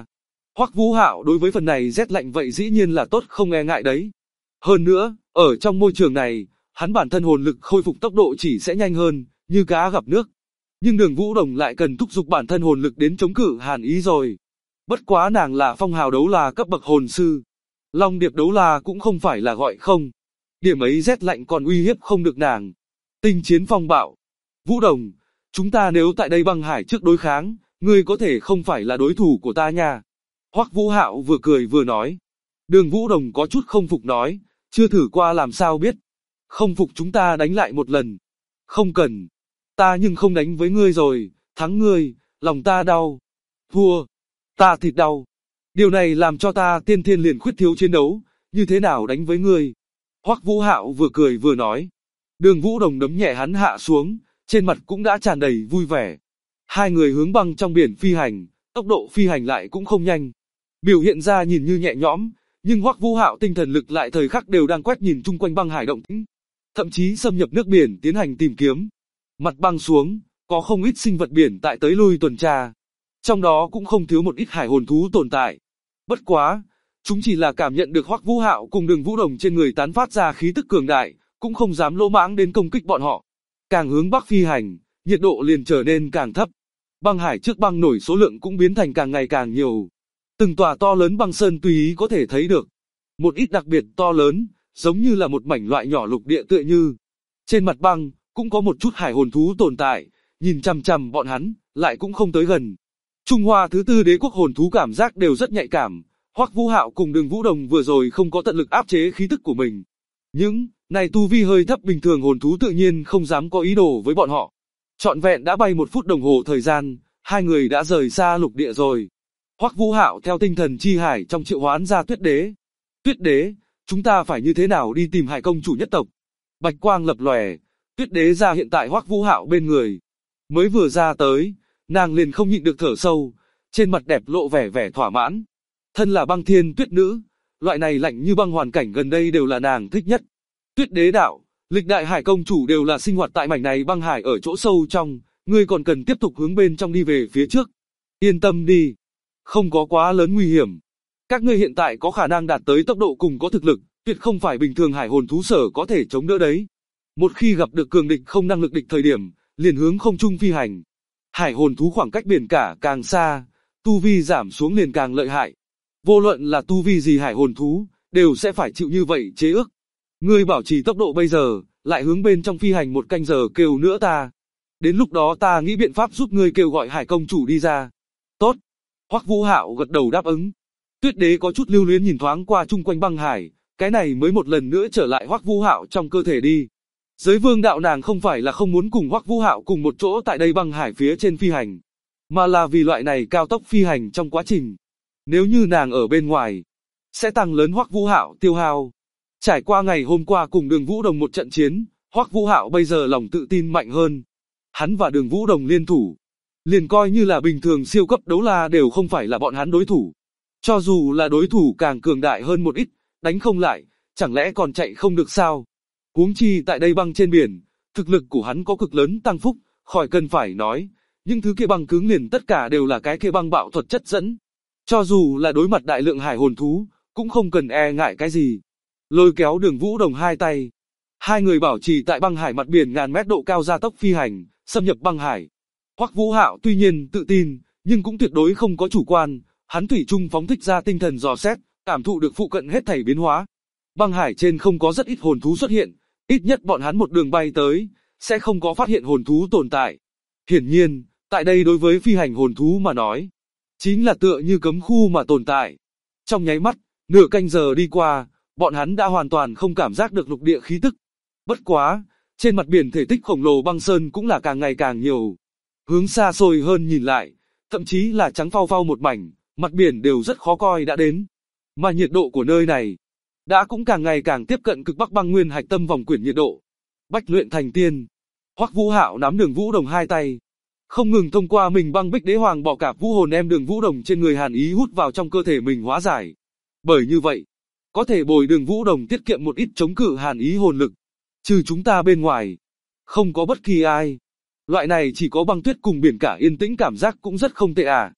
Hoắc Vũ Hạo đối với phần này rét lạnh vậy dĩ nhiên là tốt không e ngại đấy. Hơn nữa, ở trong môi trường này, hắn bản thân hồn lực khôi phục tốc độ chỉ sẽ nhanh hơn, như cá gặp nước. Nhưng Đường Vũ Đồng lại cần thúc giục bản thân hồn lực đến chống cự Hàn Ý rồi. Bất quá nàng là phong hào đấu la cấp bậc hồn sư. Long điệp đấu la cũng không phải là gọi không. Điểm ấy rét lạnh còn uy hiếp không được nàng. Tinh chiến phong bạo. Vũ Đồng, chúng ta nếu tại đây băng hải trước đối kháng, ngươi có thể không phải là đối thủ của ta nha. Hoắc Vũ Hạo vừa cười vừa nói. Đường Vũ Đồng có chút không phục nói, chưa thử qua làm sao biết. Không phục chúng ta đánh lại một lần. Không cần. Ta nhưng không đánh với ngươi rồi, thắng ngươi, lòng ta đau. Thua, ta thịt đau. Điều này làm cho ta tiên thiên liền khuyết thiếu chiến đấu, như thế nào đánh với ngươi. Hoắc Vũ Hạo vừa cười vừa nói. Đường Vũ Đồng đấm nhẹ hắn hạ xuống, trên mặt cũng đã tràn đầy vui vẻ. Hai người hướng băng trong biển phi hành, tốc độ phi hành lại cũng không nhanh. Biểu hiện ra nhìn như nhẹ nhõm, nhưng Hoắc Vũ Hạo tinh thần lực lại thời khắc đều đang quét nhìn chung quanh băng hải động tĩnh, thậm chí xâm nhập nước biển tiến hành tìm kiếm. Mặt băng xuống, có không ít sinh vật biển tại tới lui tuần tra. Trong đó cũng không thiếu một ít hải hồn thú tồn tại. Bất quá, chúng chỉ là cảm nhận được Hoắc Vũ Hạo cùng Đường Vũ Đồng trên người tán phát ra khí tức cường đại, cũng không dám lỗ mãng đến công kích bọn họ. Càng hướng bắc phi hành, nhiệt độ liền trở nên càng thấp. Băng hải trước băng nổi số lượng cũng biến thành càng ngày càng nhiều. Từng tòa to lớn băng sơn tùy ý có thể thấy được. Một ít đặc biệt to lớn, giống như là một mảnh loại nhỏ lục địa tựa như. Trên mặt băng, cũng có một chút hải hồn thú tồn tại, nhìn chằm chằm bọn hắn, lại cũng không tới gần. Trung Hoa thứ tư đế quốc hồn thú cảm giác đều rất nhạy cảm. Hoắc Vũ Hạo cùng Đường Vũ Đồng vừa rồi không có tận lực áp chế khí tức của mình. Những này tu vi hơi thấp bình thường hồn thú tự nhiên không dám có ý đồ với bọn họ. Trọn vẹn đã bay 1 phút đồng hồ thời gian, hai người đã rời xa lục địa rồi. Hoắc Vũ Hạo theo tinh thần chi hải trong triệu hoán ra Tuyết Đế. Tuyết Đế, chúng ta phải như thế nào đi tìm Hải công chủ nhất tộc? Bạch quang lập lòe, Tuyết Đế ra hiện tại Hoắc Vũ Hạo bên người. Mới vừa ra tới, nàng liền không nhịn được thở sâu, trên mặt đẹp lộ vẻ thỏa mãn. Thân là băng thiên tuyết nữ, loại này lạnh như băng hoàn cảnh gần đây đều là nàng thích nhất. Tuyết Đế đạo, lịch đại Hải công chủ đều là sinh hoạt tại mảnh này băng hải ở chỗ sâu trong, ngươi còn cần tiếp tục hướng bên trong đi về phía trước. Yên tâm đi, không có quá lớn nguy hiểm. Các ngươi hiện tại có khả năng đạt tới tốc độ cùng có thực lực, tuyệt không phải bình thường hải hồn thú sở có thể chống đỡ đấy. Một khi gặp được cường địch không năng lực địch thời điểm, liền hướng không trung phi hành. Hải hồn thú khoảng cách biển cả càng xa, tu vi giảm xuống liền càng lợi hại. Vô luận là tu vi gì hải hồn thú, đều sẽ phải chịu như vậy chế ước. Ngươi bảo trì tốc độ bây giờ, lại hướng bên trong phi hành 1 canh giờ kêu nữa ta. Đến lúc đó ta nghĩ biện pháp giúp ngươi kêu gọi Hải công chủ đi ra. Tốt. Hoắc Vũ Hạo gật đầu đáp ứng. Tuyết Đế có chút lưu luyến nhìn thoáng qua chung quanh băng hải, cái này mới một lần nữa trở lại Hoắc Vũ Hạo trong cơ thể đi. Giới vương đạo nàng không phải là không muốn cùng Hoắc Vũ Hạo cùng một chỗ tại đây băng hải phía trên phi hành, mà là vì loại này cao tốc phi hành trong quá trình. Nếu như nàng ở bên ngoài, sẽ tăng lớn Hoắc Vũ Hạo tiêu hao. Trải qua ngày hôm qua cùng Đường Vũ Đồng một trận chiến, Hoắc Vũ Hạo bây giờ lòng tự tin mạnh hơn. Hắn và Đường Vũ Đồng liên thủ, liền coi như là bình thường siêu cấp đấu la đều không phải là bọn hắn đối thủ. Cho dù là đối thủ càng cường đại hơn một ít, đánh không lại, chẳng lẽ còn chạy không được sao? Huống chi tại đây băng trên biển, thực lực của hắn có cực lớn tăng phúc, khỏi cần phải nói, những thứ kia băng cứng liền tất cả đều là cái kia băng bạo thuật chất dẫn. Cho dù là đối mặt đại lượng hải hồn thú, cũng không cần e ngại cái gì. Lôi kéo Đường Vũ Đồng hai tay, hai người bảo trì tại băng hải mặt biển ngàn mét độ cao gia tốc phi hành, xâm nhập băng hải. Hoắc Vũ Hạo tuy nhiên tự tin, nhưng cũng tuyệt đối không có chủ quan, hắn thủy chung phóng thích ra tinh thần dò xét, cảm thụ được phụ cận hết thảy biến hóa. Băng hải trên không có rất ít hồn thú xuất hiện, ít nhất bọn hắn một đường bay tới, sẽ không có phát hiện hồn thú tồn tại. Hiển nhiên, tại đây đối với phi hành hồn thú mà nói, chính là tựa như cấm khu mà tồn tại. Trong nháy mắt, nửa canh giờ đi qua, bọn hắn đã hoàn toàn không cảm giác được lục địa khí tức. Bất quá, trên mặt biển thể tích khổng lồ băng sơn cũng là càng ngày càng nhiều. Hướng xa xôi hơn nhìn lại, thậm chí là trắng phau phau một mảnh, mặt biển đều rất khó coi đã đến. Mà nhiệt độ của nơi này, đã cũng càng ngày càng tiếp cận cực bắc băng nguyên hạch tâm vòng quyển nhiệt độ. Bách luyện thành tiên. Hoắc Vũ Hạo nắm Đường Vũ Đồng hai tay, không ngừng thông qua mình băng bích đế hoàng bỏ cả vũ hồn em Đường Vũ Đồng trên người hàn ý hút vào trong cơ thể mình hóa giải. Bởi như vậy, có thể bồi Đường Vũ Đồng tiết kiệm một ít chống cự hàn ý hồn lực. Trừ chúng ta bên ngoài, không có bất kỳ ai. Loại này chỉ có băng tuyết cùng biển cả yên tĩnh cảm giác cũng rất không tệ à.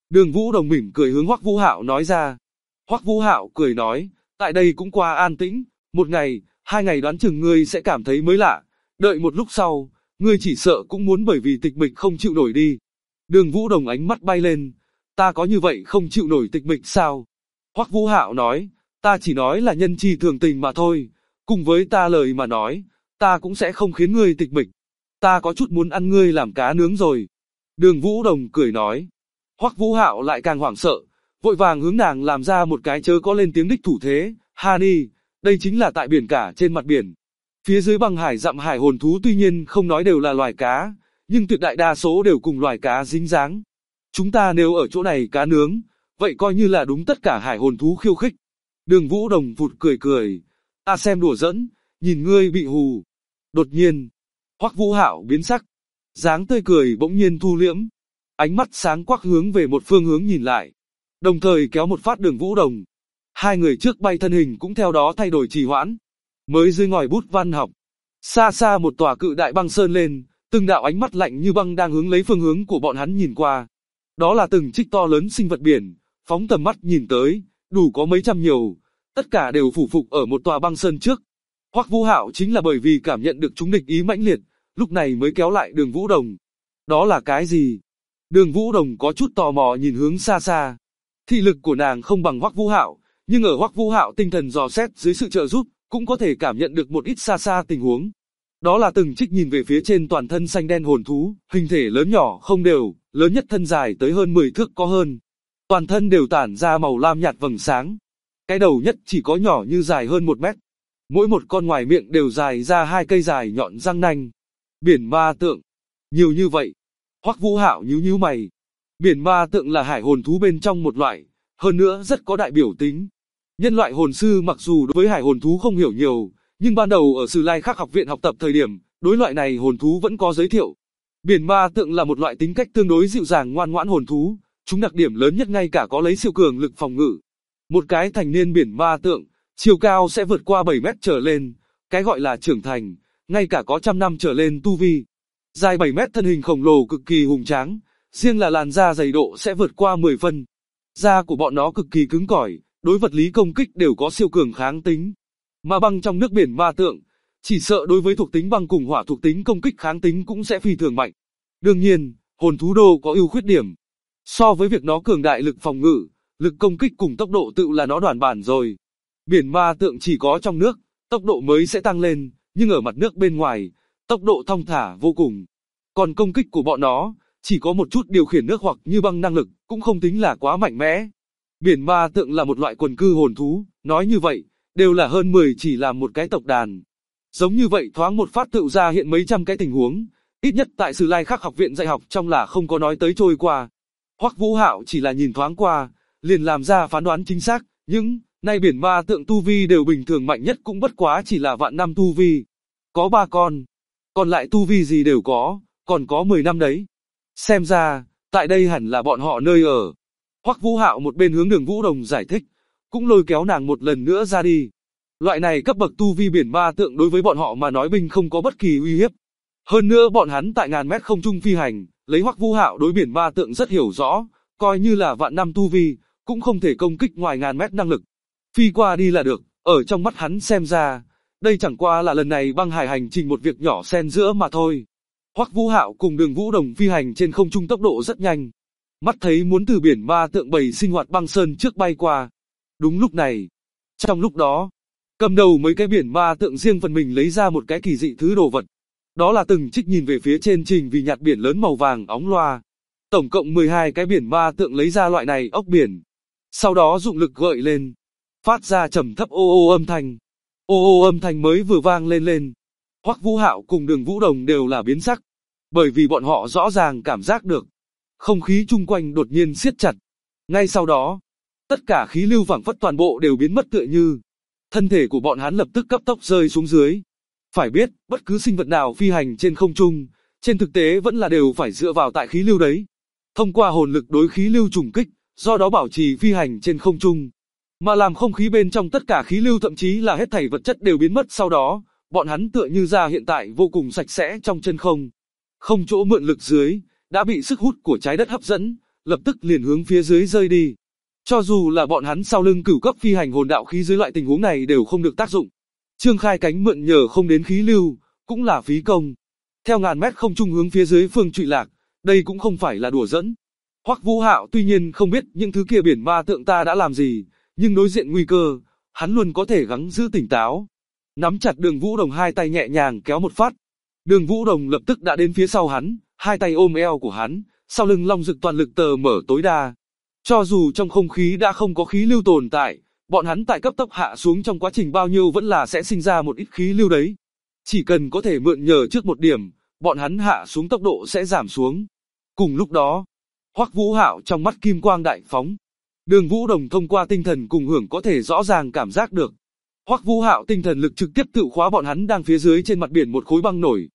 Đường Vũ Đồng mỉm cười hướng Hoắc Vũ Hạo nói ra. Hoắc Vũ Hạo cười nói, tại đây cũng qua an tĩnh, 1 ngày, 2 ngày đoán chừng ngươi sẽ cảm thấy mới lạ, đợi một lúc sau, ngươi chỉ sợ cũng muốn bởi vì tịch mịch không chịu nổi đi. Đường Vũ Đồng ánh mắt bay lên, ta có như vậy không chịu nổi tịch mịch sao? Hoắc Vũ Hạo nói, ta chỉ nói là nhân chi thường tình mà thôi, cùng với ta lời mà nói, ta cũng sẽ không khiến ngươi tịch mịch. Ta có chút muốn ăn ngươi làm cá nướng rồi. Đường Vũ Đồng cười nói. Hoắc Vũ Hạo lại càng hoảng sợ, vội vàng hướng nàng làm ra một cái chớ có lên tiếng đích thủ thế. Hani, đây chính là tại biển cả trên mặt biển. Phía dưới băng hải dặm hải hồn thú tuy nhiên không nói đều là loài cá, nhưng tuyệt đại đa số đều cùng loài cá dính dáng. Chúng ta nếu ở chỗ này cá nướng, vậy coi như là đúng tất cả hải hồn thú khiêu khích. Đường Vũ Đồng vụt cười cười, ta xem đùa giỡn, nhìn ngươi bị hù. Đột nhiên, Hoắc Vũ Hạo biến sắc, dáng tươi cười bỗng nhiên thu liễm, ánh mắt sáng quắc hướng về một phương hướng nhìn lại, đồng thời kéo một phát Đường Vũ Đồng. Hai người trước bay thân hình cũng theo đó thay đổi trì hoãn. Mới dưới ngòi bút văn học, xa xa một tòa cự đại băng sơn lên, từng đạo ánh mắt lạnh như băng đang hướng lấy phương hướng của bọn hắn nhìn qua. Đó là từng trích to lớn sinh vật biển, phóng tầm mắt nhìn tới, đủ có mấy trăm nhiều, tất cả đều phủ phục ở một tòa băng sơn trước. Hoắc Vũ Hạo chính là bởi vì cảm nhận được chúng địch ý mãnh liệt, lúc này mới kéo lại Đường Vũ Đồng. Đó là cái gì? Đường Vũ Đồng có chút tò mò nhìn hướng xa xa. Thị lực của nàng không bằng Hoắc Vũ Hạo, nhưng ở Hoắc Vũ Hạo tinh thần dò xét dưới sự trợ giúp, cũng có thể cảm nhận được một ít xa xa tình huống. Đó là từng trích nhìn về phía trên toàn thân xanh đen hồn thú, hình thể lớn nhỏ không đều, lớn nhất thân dài tới hơn 10 thước có hơn. Toàn thân đều tản ra màu lam nhạt vầng sáng. Cái đầu nhất chỉ có nhỏ như dài hơn 1 mét. Mỗi một con ngoài miệng đều dài ra 2 cây dài nhọn răng nanh. Biển ma tượng. Nhiều như vậy. Hoắc Vũ Hạo nhíu mày. Biển ma tượng là hải hồn thú bên trong một loại, hơn nữa rất có đại biểu tính. Nhân loại hồn sư mặc dù đối với hải hồn thú không hiểu nhiều, nhưng ban đầu ở Sử Lai Khắc học viện học tập thời điểm, đối loại này hồn thú vẫn có giới thiệu. Biển ma tượng là một loại tính cách tương đối dịu dàng ngoan ngoãn hồn thú, chúng đặc điểm lớn nhất ngay cả có lấy siêu cường lực phòng ngự. Một cái thành niên biển ma tượng, chiều cao sẽ vượt qua 7 mét trở lên, cái gọi là trưởng thành, ngay cả có 100 năm trở lên tu vi. Dài 7 mét thân hình khổng lồ cực kỳ hùng tráng, riêng là làn da dày độ sẽ vượt qua 10 phân. Da của bọn nó cực kỳ cứng cỏi, đối vật lý công kích đều có siêu cường kháng tính. Mà băng trong nước biển ma tượng, chỉ sợ đối với thuộc tính băng cùng hỏa thuộc tính công kích kháng tính cũng sẽ phi thường mạnh. Đương nhiên, hồn thú đô có ưu khuyết điểm. So với việc nó cường đại lực phòng ngự, lực công kích cùng tốc độ tự là nó đoản bản rồi. Biển ma tượng chỉ có trong nước, tốc độ mới sẽ tăng lên, nhưng ở mặt nước bên ngoài, tốc độ thong thả vô cùng. Còn công kích của bọn nó, chỉ có một chút điều khiển nước hoặc như băng năng lực, cũng không tính là quá mạnh mẽ. Biển ma tượng là một loại quần cư hồn thú, nói như vậy, đều là hơn 10 chỉ là một cái tộc đàn. Giống như vậy thoáng một phát tự ra hiện mấy trăm cái tình huống, ít nhất tại Sử Lai Khắc học viện dạy học trong là không có nói tới trôi qua. Hoắc Vũ Hạo chỉ là nhìn thoáng qua, liền làm ra phán đoán chính xác, nhưng nay biển ma tượng tu vi đều bình thường mạnh nhất cũng bất quá chỉ là vạn năm tu vi. Có 3 con, còn lại tu vi gì đều có, còn có 10 năm đấy. Xem ra, tại đây hẳn là bọn họ nơi ở. Hoắc Vũ Hạo một bên hướng Đường Vũ Đồng giải thích, cũng lôi kéo nàng một lần nữa ra đi. Loại này cấp bậc tu vi biển ma tượng đối với bọn họ mà nói binh không có bất kỳ uy hiếp. Hơn nữa bọn hắn tại ngàn mét không trung phi hành, lấy Hoắc Vũ Hạo đối biển ma tượng rất hiểu rõ, coi như là vạn năm tu vi, cũng không thể công kích ngoài ngàn mét năng lực. Phi qua đi là được, ở trong mắt hắn xem ra, đây chẳng qua là lần này băng hải hành trình một việc nhỏ xen giữa mà thôi. Hoắc Vũ Hạo cùng Đường Vũ Đồng phi hành trên không trung tốc độ rất nhanh. Mắt thấy muốn từ biển ma tượng bầy sinh hoạt băng sơn trước bay qua. Đúng lúc này, trong lúc đó, cầm đầu mấy cái biển ma tượng riêng phần mình lấy ra một cái kỳ dị thứ đồ vật. Đó là từng trích nhìn về phía trên trình vì nhạt biển lớn màu vàng óng loa. Tổng cộng 12 cái biển ma tượng lấy ra loại này ốc biển. Sau đó dụng lực gợi lên, phát ra trầm thấp ô ô âm thanh. Ô ô âm thanh mới vừa vang lên. Hoắc Vũ Hạo cùng Đường Vũ Đồng đều là biến sắc, bởi vì bọn họ rõ ràng cảm giác được không khí chung quanh đột nhiên siết chặt. Ngay sau đó, tất cả khí lưu phảng phất toàn bộ đều biến mất tựa như. Thân thể của bọn hắn lập tức cấp tốc rơi xuống dưới. Phải biết, bất cứ sinh vật nào phi hành trên không trung, trên thực tế vẫn là đều phải dựa vào tại khí lưu đấy. Thông qua hồn lực đối khí lưu trùng kích, do đó bảo trì phi hành trên không trung. Mà làm không khí bên trong tất cả khí lưu thậm chí là hết thảy vật chất đều biến mất sau đó, bọn hắn tựa như ra hiện tại vô cùng sạch sẽ trong chân không. Không chỗ mượn lực dưới, đã bị sức hút của trái đất hấp dẫn, lập tức liền hướng phía dưới rơi đi. Cho dù là bọn hắn sau lưng cửu cấp phi hành hồn đạo khí dưới loại tình huống này đều không được tác dụng. Trương Khai cánh mượn nhờ không đến khí lưu, cũng là phí công. Theo ngàn mét không trung hướng phía dưới phương trụy lạc, đây cũng không phải là đùa giỡn. Hoắc Vũ Hạo tuy nhiên không biết những thứ kia biển ma tượng ta đã làm gì, nhưng đối diện nguy cơ, hắn luôn có thể gắng giữ tỉnh táo. Nắm chặt Đường Vũ Đồng hai tay nhẹ nhàng kéo một phát. Đường Vũ Đồng lập tức đã đến phía sau hắn, hai tay ôm eo của hắn, sau lưng long dực toàn lực tờ mở tối đa. Cho dù trong không khí đã không có khí lưu tồn tại, bọn hắn tại cấp tốc hạ xuống trong quá trình bao nhiêu vẫn là sẽ sinh ra một ít khí lưu đấy. Chỉ cần có thể mượn nhờ trước một điểm, bọn hắn hạ xuống tốc độ sẽ giảm xuống. Cùng lúc đó, Hoắc Vũ Hạo trong mắt kim quang đại phóng. Đường Vũ Đồng thông qua tinh thần cùng hưởng có thể rõ ràng cảm giác được. Hoắc Vũ Hạo tinh thần lực trực tiếp tự khóa bọn hắn đang phía dưới trên mặt biển một khối băng nổi.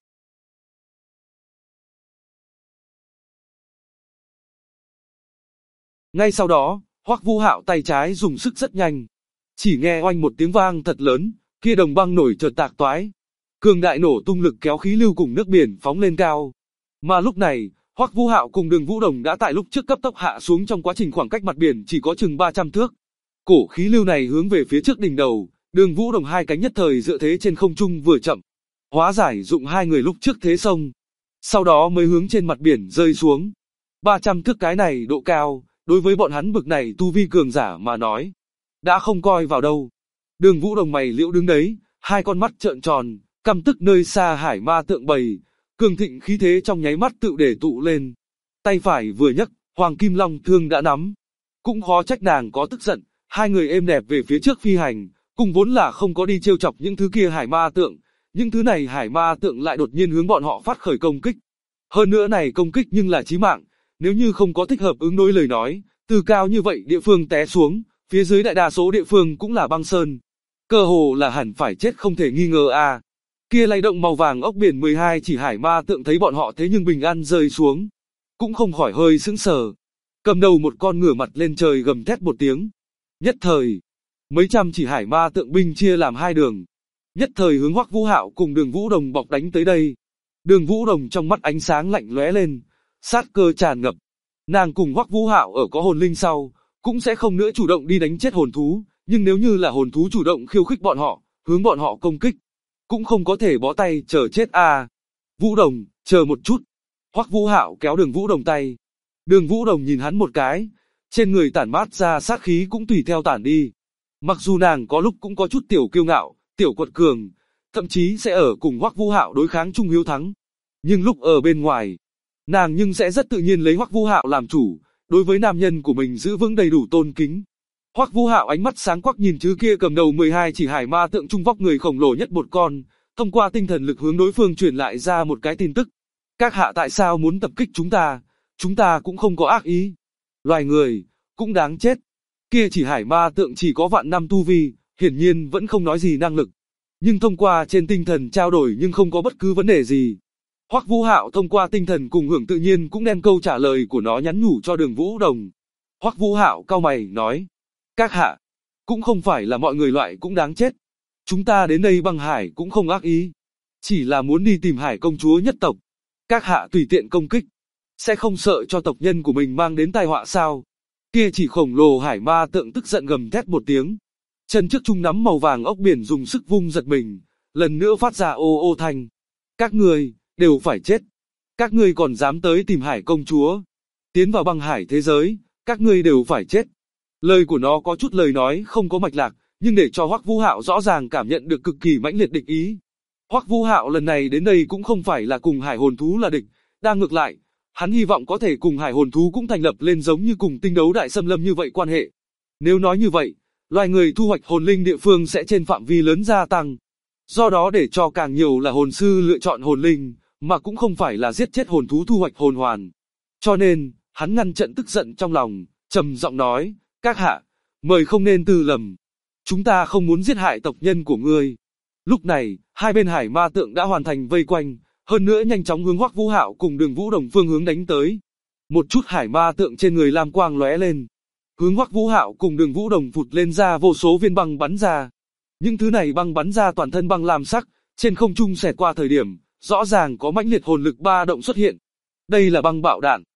Ngay sau đó, Hoắc Vũ Hạo tay trái dùng sức rất nhanh. Chỉ nghe oanh một tiếng vang thật lớn, kia đồng băng nổi chợt tạc toái. Cường đại nổ tung lực kéo khí lưu cùng nước biển phóng lên cao. Mà lúc này, Hoắc Vũ Hạo cùng Đường Vũ Đồng đã tại lúc trước cấp tốc hạ xuống trong quá trình khoảng cách mặt biển chỉ có chừng 300 thước. Cổ khí lưu này hướng về phía trước đỉnh đầu, Đường Vũ Đồng hai cánh nhất thời dựa thế trên không trung vừa chậm. Hóa giải dụng hai người lúc trước thế sông. Sau đó mới hướng trên mặt biển rơi xuống. 300 thước cái này độ cao, đối với bọn hắn bực này tu vi cường giả mà nói, đã không coi vào đâu. Đường Vũ Đồng mày liễu đứng đấy, hai con mắt trợn tròn, căm tức nơi xa hải ma tượng bầy, cường thịnh khí thế trong nháy mắt tự để tụ lên. Tay phải vừa nhấc, Hoàng Kim Long thương đã nắm. Cũng khó trách nàng có tức giận, hai người êm đẹp về phía trước phi hành, cùng vốn là không có đi trêu chọc những thứ kia hải ma tượng, những thứ này hải ma tượng lại đột nhiên hướng bọn họ phát khởi công kích. Hơn nữa này công kích nhưng là chí mạng, nếu như không có thích hợp ứng đối lời nói, từ cao như vậy địa phương té xuống, phía dưới đại đa số địa phương cũng là băng sơn. Cơ hồ là hẳn phải chết không thể nghi ngờ à. Kia lay động màu vàng ốc biển 12 chỉ hải ma tượng thấy bọn họ thế nhưng bình an rơi xuống, cũng không khỏi hơi sững sờ. Cầm đầu một con ngửa mặt lên trời gầm thét một tiếng. Nhất thời, mấy trăm chỉ hải ma tượng binh chia làm hai đường. Nhất thời hướng Hoắc Vũ Hạo cùng Đường Vũ Đồng bọc đánh tới đây. Đường Vũ Đồng trong mắt ánh sáng lạnh lóe lên, sát cơ tràn ngập. Nàng cùng Hoắc Vũ Hạo ở có hồn linh sau, cũng sẽ không nữa chủ động đi đánh chết hồn thú, nhưng nếu như là hồn thú chủ động khiêu khích bọn họ, hướng bọn họ công kích, cũng không có thể bó tay chờ chết à. Vũ Đồng, chờ một chút. Hoắc Vũ Hạo kéo Đường Vũ Đồng tay. Đường Vũ Đồng nhìn hắn một cái, trên người tản mát ra sát khí cũng tùy theo tản đi. Mặc dù nàng có lúc cũng có chút tiểu kiêu ngạo, tiểu quật cường, thậm chí sẽ ở cùng Hoắc Vũ Hạo đối kháng chung hiếu thắng. Nhưng lúc ở bên ngoài, nàng nhưng sẽ rất tự nhiên lấy Hoắc Vũ Hạo làm chủ, đối với nam nhân của mình giữ vững đầy đủ tôn kính. Hoắc Vũ Hạo ánh mắt sáng quắc nhìn chứ kia cầm đầu 12 chỉ hải ma tượng trung vóc người khổng lồ nhất một con, thông qua tinh thần lực hướng đối phương truyền lại ra một cái tin tức. Các hạ tại sao muốn tập kích chúng ta cũng không có ác ý. Loài người, cũng đáng chết. Kia chỉ hải ma tượng chỉ có vạn năm tu vi, hiển nhiên vẫn không nói gì năng lực. Nhưng thông qua trên tinh thần trao đổi nhưng không có bất cứ vấn đề gì. Hoắc Vũ Hạo thông qua tinh thần cùng hưởng tự nhiên cũng đem câu trả lời của nó nhắn nhủ cho Đường Vũ Đồng. Hoắc Vũ Hạo cau mày nói, các hạ, cũng không phải là mọi người loại cũng đáng chết. Chúng ta đến đây băng hải cũng không ác ý, chỉ là muốn đi tìm hải công chúa nhất tộc. Các hạ tùy tiện công kích, sẽ không sợ cho tộc nhân của mình mang đến tai họa sao? Kia chỉ khổng lồ hải ma tượng tức giận gầm thét một tiếng. Chân trước trung nắm màu vàng ốc biển dùng sức vung giật mình, lần nữa phát ra ô ô thanh. Các ngươi đều phải chết. Các ngươi còn dám tới tìm hải công chúa, tiến vào băng hải thế giới, các ngươi đều phải chết. Lời của nó có chút lời nói không có mạch lạc, nhưng để cho Hoắc Vũ Hạo rõ ràng cảm nhận được cực kỳ mãnh liệt địch ý. Hoắc Vũ Hạo lần này đến đây cũng không phải là cùng hải hồn thú là địch, đang ngược lại, hắn hy vọng có thể cùng hải hồn thú cũng thành lập lên giống như cùng tinh đấu đại xâm lâm như vậy quan hệ. Nếu nói như vậy, loài người thu hoạch hồn linh địa phương sẽ trên phạm vi lớn gia tăng. Do đó để cho càng nhiều là hồn sư lựa chọn hồn linh, mà cũng không phải là giết chết hồn thú thu hoạch hồn hoàn. Cho nên, hắn ngăn trận tức giận trong lòng, trầm giọng nói, các hạ, mời không nên tư lầm. Chúng ta không muốn giết hại tộc nhân của ngươi. Lúc này, hai bên hải ma tượng đã hoàn thành vây quanh, hơn nữa nhanh chóng hướng Hoắc Vũ Hạo cùng Đường Vũ Đồng phương hướng đánh tới. Một chút hải ma tượng trên người lam quang lóe lên, hướng Hoắc Vũ Hạo cùng Đường Vũ Đồng phụt lên ra vô số viên băng bắn ra. Những thứ này băng bắn ra toàn thân băng lam sắc, trên không trung xẹt qua thời điểm, rõ ràng có mãnh liệt hồn lực ba động xuất hiện. Đây là băng bạo đạn.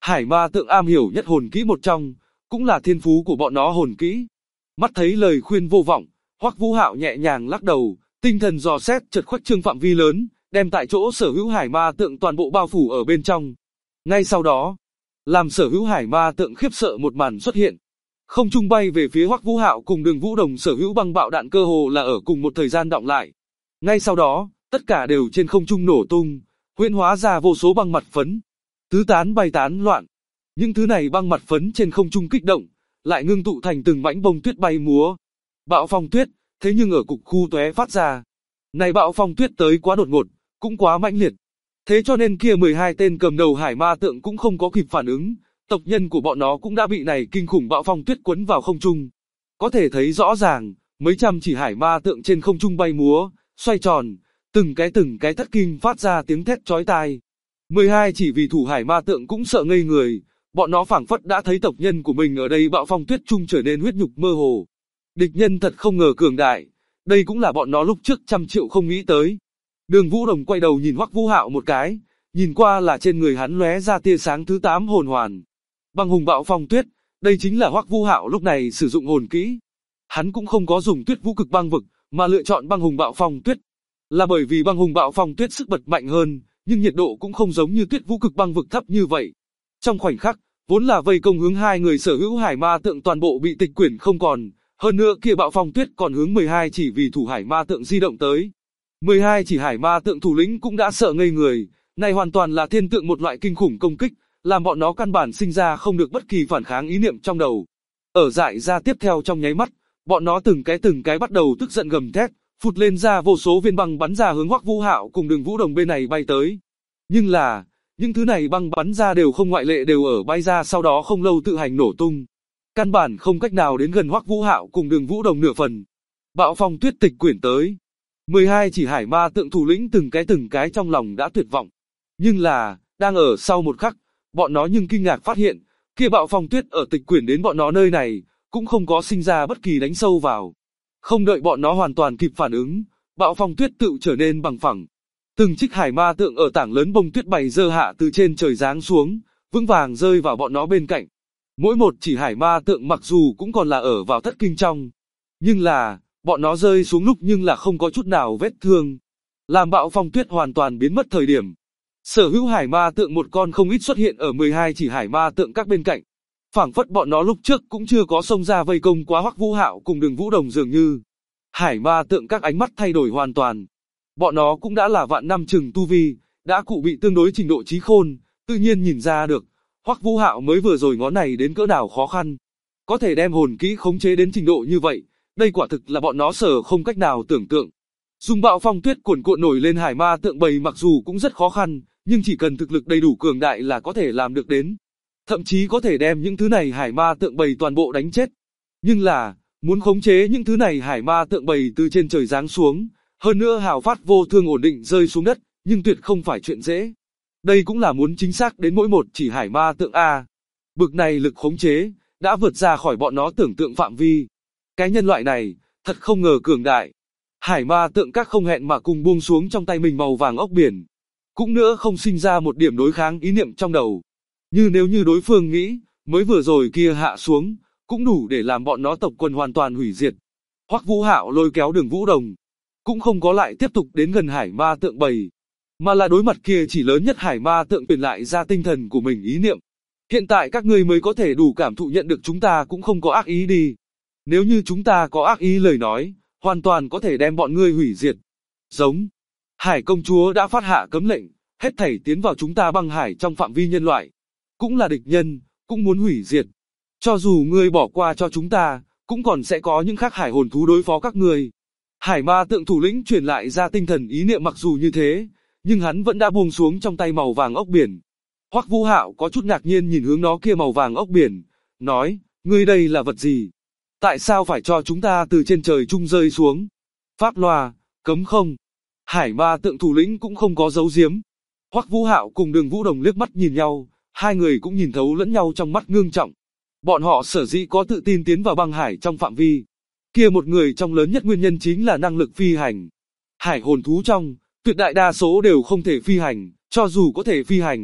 Hải ma tượng am hiểu nhất hồn kỹ một trong, cũng là thiên phú của bọn nó hồn kỹ. Mắt thấy lời khuyên vô vọng, Hoắc Vũ Hạo nhẹ nhàng lắc đầu, tinh thần dò xét chợt khuếch trương phạm vi lớn, đem tại chỗ sở hữu hải ma tượng toàn bộ bao phủ ở bên trong. Ngay sau đó, làm sở hữu hải ma tượng khiếp sợ một màn xuất hiện. Không trung bay về phía Hoắc Vũ Hạo cùng Đường Vũ Đồng sở hữu băng bạo đạn cơ hồ là ở cùng một thời gian đọng lại. Ngay sau đó, tất cả đều trên không trung nổ tung, huyễn hóa ra vô số băng mặt phấn, tứ tán bay tán loạn. Những thứ này băng mặt phấn trên không trung kích động, lại ngưng tụ thành từng mảnh bông tuyết bay múa. Bạo phong tuyết, thế nhưng ở cục khu tóe phát ra. Này bạo phong tuyết tới quá đột ngột, cũng quá mãnh liệt. Thế cho nên kia 12 tên cầm đầu hải ma tượng cũng không có kịp phản ứng, tộc nhân của bọn nó cũng đã bị này kinh khủng bạo phong tuyết quấn vào không trung. Có thể thấy rõ ràng, mấy trăm chỉ hải ma tượng trên không trung bay múa, xoay tròn, từng cái thất kinh phát ra tiếng thét chói tai. 12 chỉ vì thủ hải ma tượng cũng sợ ngây người, bọn nó phảng phất đã thấy tộc nhân của mình ở đây bạo phong tuyết trung trở nên huyết nhục mơ hồ. Địch nhân thật không ngờ cường đại, đây cũng là bọn nó lúc trước trăm triệu không nghĩ tới. Đường Vũ Đồng quay đầu nhìn Hoắc Vũ Hạo một cái, nhìn qua là trên người hắn lóe ra tia sáng thứ 8 hồn hoàn. Băng hùng bạo phong tuyết, đây chính là Hoắc Vũ Hạo lúc này sử dụng hồn kỹ. Hắn cũng không có dùng tuyết vũ cực băng vực, mà lựa chọn băng hùng bạo phong tuyết. Là bởi vì băng hùng bạo phong tuyết sức bật mạnh hơn, nhưng nhiệt độ cũng không giống như tuyết vũ cực băng vực thấp như vậy. Trong khoảnh khắc, vốn là vây công hướng hai người sở hữu hải ma tượng toàn bộ bị tịch quyển không còn, hơn nữa kia bạo phong tuyết còn hướng 12 chỉ vì thủ hải ma tượng di động tới. 12 chỉ hải ma tượng thủ lĩnh cũng đã sợ ngây người, này hoàn toàn là thiên tượng một loại kinh khủng công kích, làm bọn nó căn bản sinh ra không được bất kỳ phản kháng ý niệm trong đầu. Ở dại ra tiếp theo trong nháy mắt, bọn nó từng cái bắt đầu tức giận gầm thét, phụt lên ra vô số viên băng bắn ra hướng Hoắc Vũ Hạo cùng Đường Vũ Đồng bên này bay tới. Nhưng là, những thứ này băng bắn ra đều không ngoại lệ đều ở bay ra sau đó không lâu tự hành nổ tung. Căn bản không cách nào đến gần Hoắc Vũ Hạo cùng Đường Vũ Đồng nửa phần. Bạo phong tuyết tịch quyển tới. 12 chỉ hải ma tượng thủ lĩnh từng cái trong lòng đã tuyệt vọng. Nhưng là, đang ở sau một khắc, bọn nó nhưng kinh ngạc phát hiện, kia bạo phong tuyết ở tịch quyển đến bọn nó nơi này, cũng không có sinh ra bất kỳ đánh sâu vào. Không đợi bọn nó hoàn toàn kịp phản ứng, bạo phong tuyết tự trở nên bằng phẳng. Từng trích hải ma tượng ở tảng lớn bông tuyết bày dơ hạ từ trên trời giáng xuống, vững vàng rơi vào bọn nó bên cạnh. Mỗi một chỉ hải ma tượng mặc dù cũng còn là ở vào thất kinh trong, nhưng là, bọn nó rơi xuống lúc nhưng là không có chút nào vết thương. Làm bạo phong tuyết hoàn toàn biến mất thời điểm. Sở hữu hải ma tượng một con không ít xuất hiện ở 12 chỉ hải ma tượng các bên cạnh. Phảng phất bọn nó lúc trước cũng chưa có xông ra vây công quá Hoắc Vũ Hạo cùng Đường Vũ Đồng dường như. Hải ma tượng các ánh mắt thay đổi hoàn toàn. Bọn nó cũng đã là vạn năm chừng tu vi, đã cụ bị tương đối trình độ trí khôn, tự nhiên nhìn ra được, Hoắc Vũ Hạo mới vừa rồi ngón này đến cỡ nào khó khăn. Có thể đem hồn kỹ khống chế đến trình độ như vậy, đây quả thực là bọn nó sở không cách nào tưởng tượng. Dùng bạo phong tuyết cuồn cuộn nổi lên hải ma tượng bầy mặc dù cũng rất khó khăn, nhưng chỉ cần thực lực đầy đủ cường đại là có thể làm được đến. Thậm chí có thể đem những thứ này hải ma tượng bầy toàn bộ đánh chết. Nhưng là, muốn khống chế những thứ này hải ma tượng bầy từ trên trời giáng xuống, hơn nữa hào phát vô thương ổn định rơi xuống đất, nhưng tuyệt không phải chuyện dễ. Đây cũng là muốn chính xác đến mỗi một chỉ hải ma tượng A. Bực này lực khống chế, đã vượt ra khỏi bọn nó tưởng tượng phạm vi. Cái nhân loại này, thật không ngờ cường đại. Hải ma tượng các không hẹn mà cùng buông xuống trong tay mình màu vàng ốc biển. Cũng nữa không sinh ra một điểm đối kháng ý niệm trong đầu. Như nếu như đối phương nghĩ, mới vừa rồi kia hạ xuống, cũng đủ để làm bọn nó tộc quần hoàn toàn hủy diệt. Hoắc Vũ Hạo lôi kéo Đường Vũ Đồng, cũng không có lại tiếp tục đến gần hải ma tượng bầy, mà là đối mặt kia chỉ lớn nhất hải ma tượng truyền lại ra tinh thần của mình ý niệm. Hiện tại các ngươi mới có thể đủ cảm thụ nhận được chúng ta cũng không có ác ý đi. Nếu như chúng ta có ác ý lời nói, hoàn toàn có thể đem bọn ngươi hủy diệt. Giống. Hải công chúa đã phát hạ cấm lệnh, hết thảy tiến vào chúng ta băng hải trong phạm vi nhân loại. Cũng là địch nhân, cũng muốn hủy diệt. Cho dù ngươi bỏ qua cho chúng ta, cũng còn sẽ có những khác hải hồn thú đối phó các ngươi. Hải ma tượng thủ lĩnh truyền lại ra tinh thần ý niệm mặc dù như thế, nhưng hắn vẫn đã buông xuống trong tay màu vàng ốc biển. Hoắc Vũ Hạo có chút ngạc nhiên nhìn hướng nó kia màu vàng ốc biển, nói, ngươi đây là vật gì? Tại sao phải cho chúng ta từ trên trời trung rơi xuống? Pháp loa, cấm không? Hải ma tượng thủ lĩnh cũng không có giấu giếm. Hoắc Vũ Hạo cùng Đường Vũ Đồng liếc mắt nhìn nhau, hai người cũng nhìn thấu lẫn nhau trong mắt ngưng trọng. Bọn họ sở dĩ có tự tin tiến vào băng hải trong phạm vi. Kia một người trong lớn nhất nguyên nhân chính là năng lực phi hành. Hải hồn thú trong, tuyệt đại đa số đều không thể phi hành, cho dù có thể phi hành,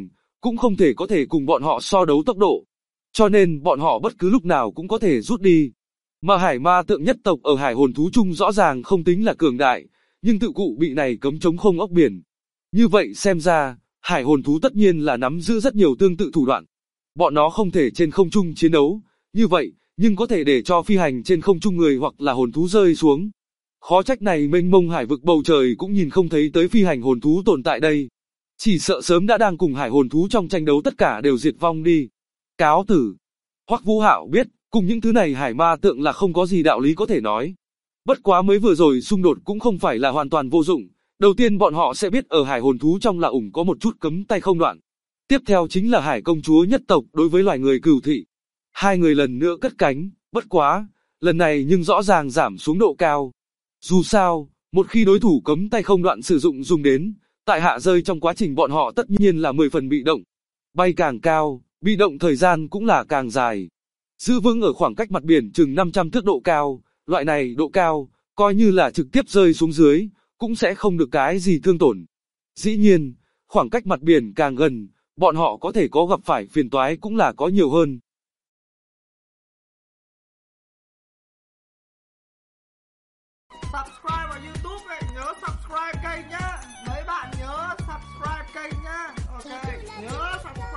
cũng không thể có thể cùng bọn họ so đấu tốc độ. Cho nên bọn họ bất cứ lúc nào cũng có thể rút đi. Mà hải ma tượng nhất tộc ở hải hồn thú chung rõ ràng không tính là cường đại, nhưng tự cụ bị này cấm trống không ốc biển. Như vậy xem ra, hải hồn thú tất nhiên là nắm giữ rất nhiều tương tự thủ đoạn. Bọn nó không thể trên không trung chiến đấu, như vậy, nhưng có thể để cho phi hành trên không trung người hoặc là hồn thú rơi xuống. Khó trách này mênh mông hải vực bầu trời cũng nhìn không thấy tới phi hành hồn thú tồn tại đây. Chỉ sợ sớm đã đang cùng hải hồn thú trong tranh đấu tất cả đều diệt vong đi. Cáo tử. Hoắc Vũ Hạo biết, cùng những thứ này hải ma tượng là không có gì đạo lý có thể nói. Bất quá mới vừa rồi xung đột cũng không phải là hoàn toàn vô dụng. Đầu tiên bọn họ sẽ biết ở hải hồn thú trong là ủng có một chút cấm tay không đoạn. Tiếp theo chính là hải công chúa nhất tộc đối với loài người cửu thị. Hai người lần nữa cất cánh, bất quá, lần này nhưng rõ ràng giảm xuống độ cao. Dù sao, một khi đối thủ cấm tay không đoạn sử dụng dùng đến, tại hạ rơi trong quá trình bọn họ tất nhiên là 10 phần bị động. Bay càng cao, bị động thời gian cũng là càng dài. Giữ vững ở khoảng cách mặt biển chừng 500 thước độ cao, loại này độ cao, coi như là trực tiếp rơi xuống dưới, cũng sẽ không được cái gì thương tổn. Dĩ nhiên, khoảng cách mặt biển càng gần, bọn họ có thể có gặp phải phiền toái cũng là có nhiều hơn. Subscribe vào YouTube này, nhớ subscribe kênh nhá. Mấy bạn nhớ subscribe kênh nhá. Ok, nhớ subscribe.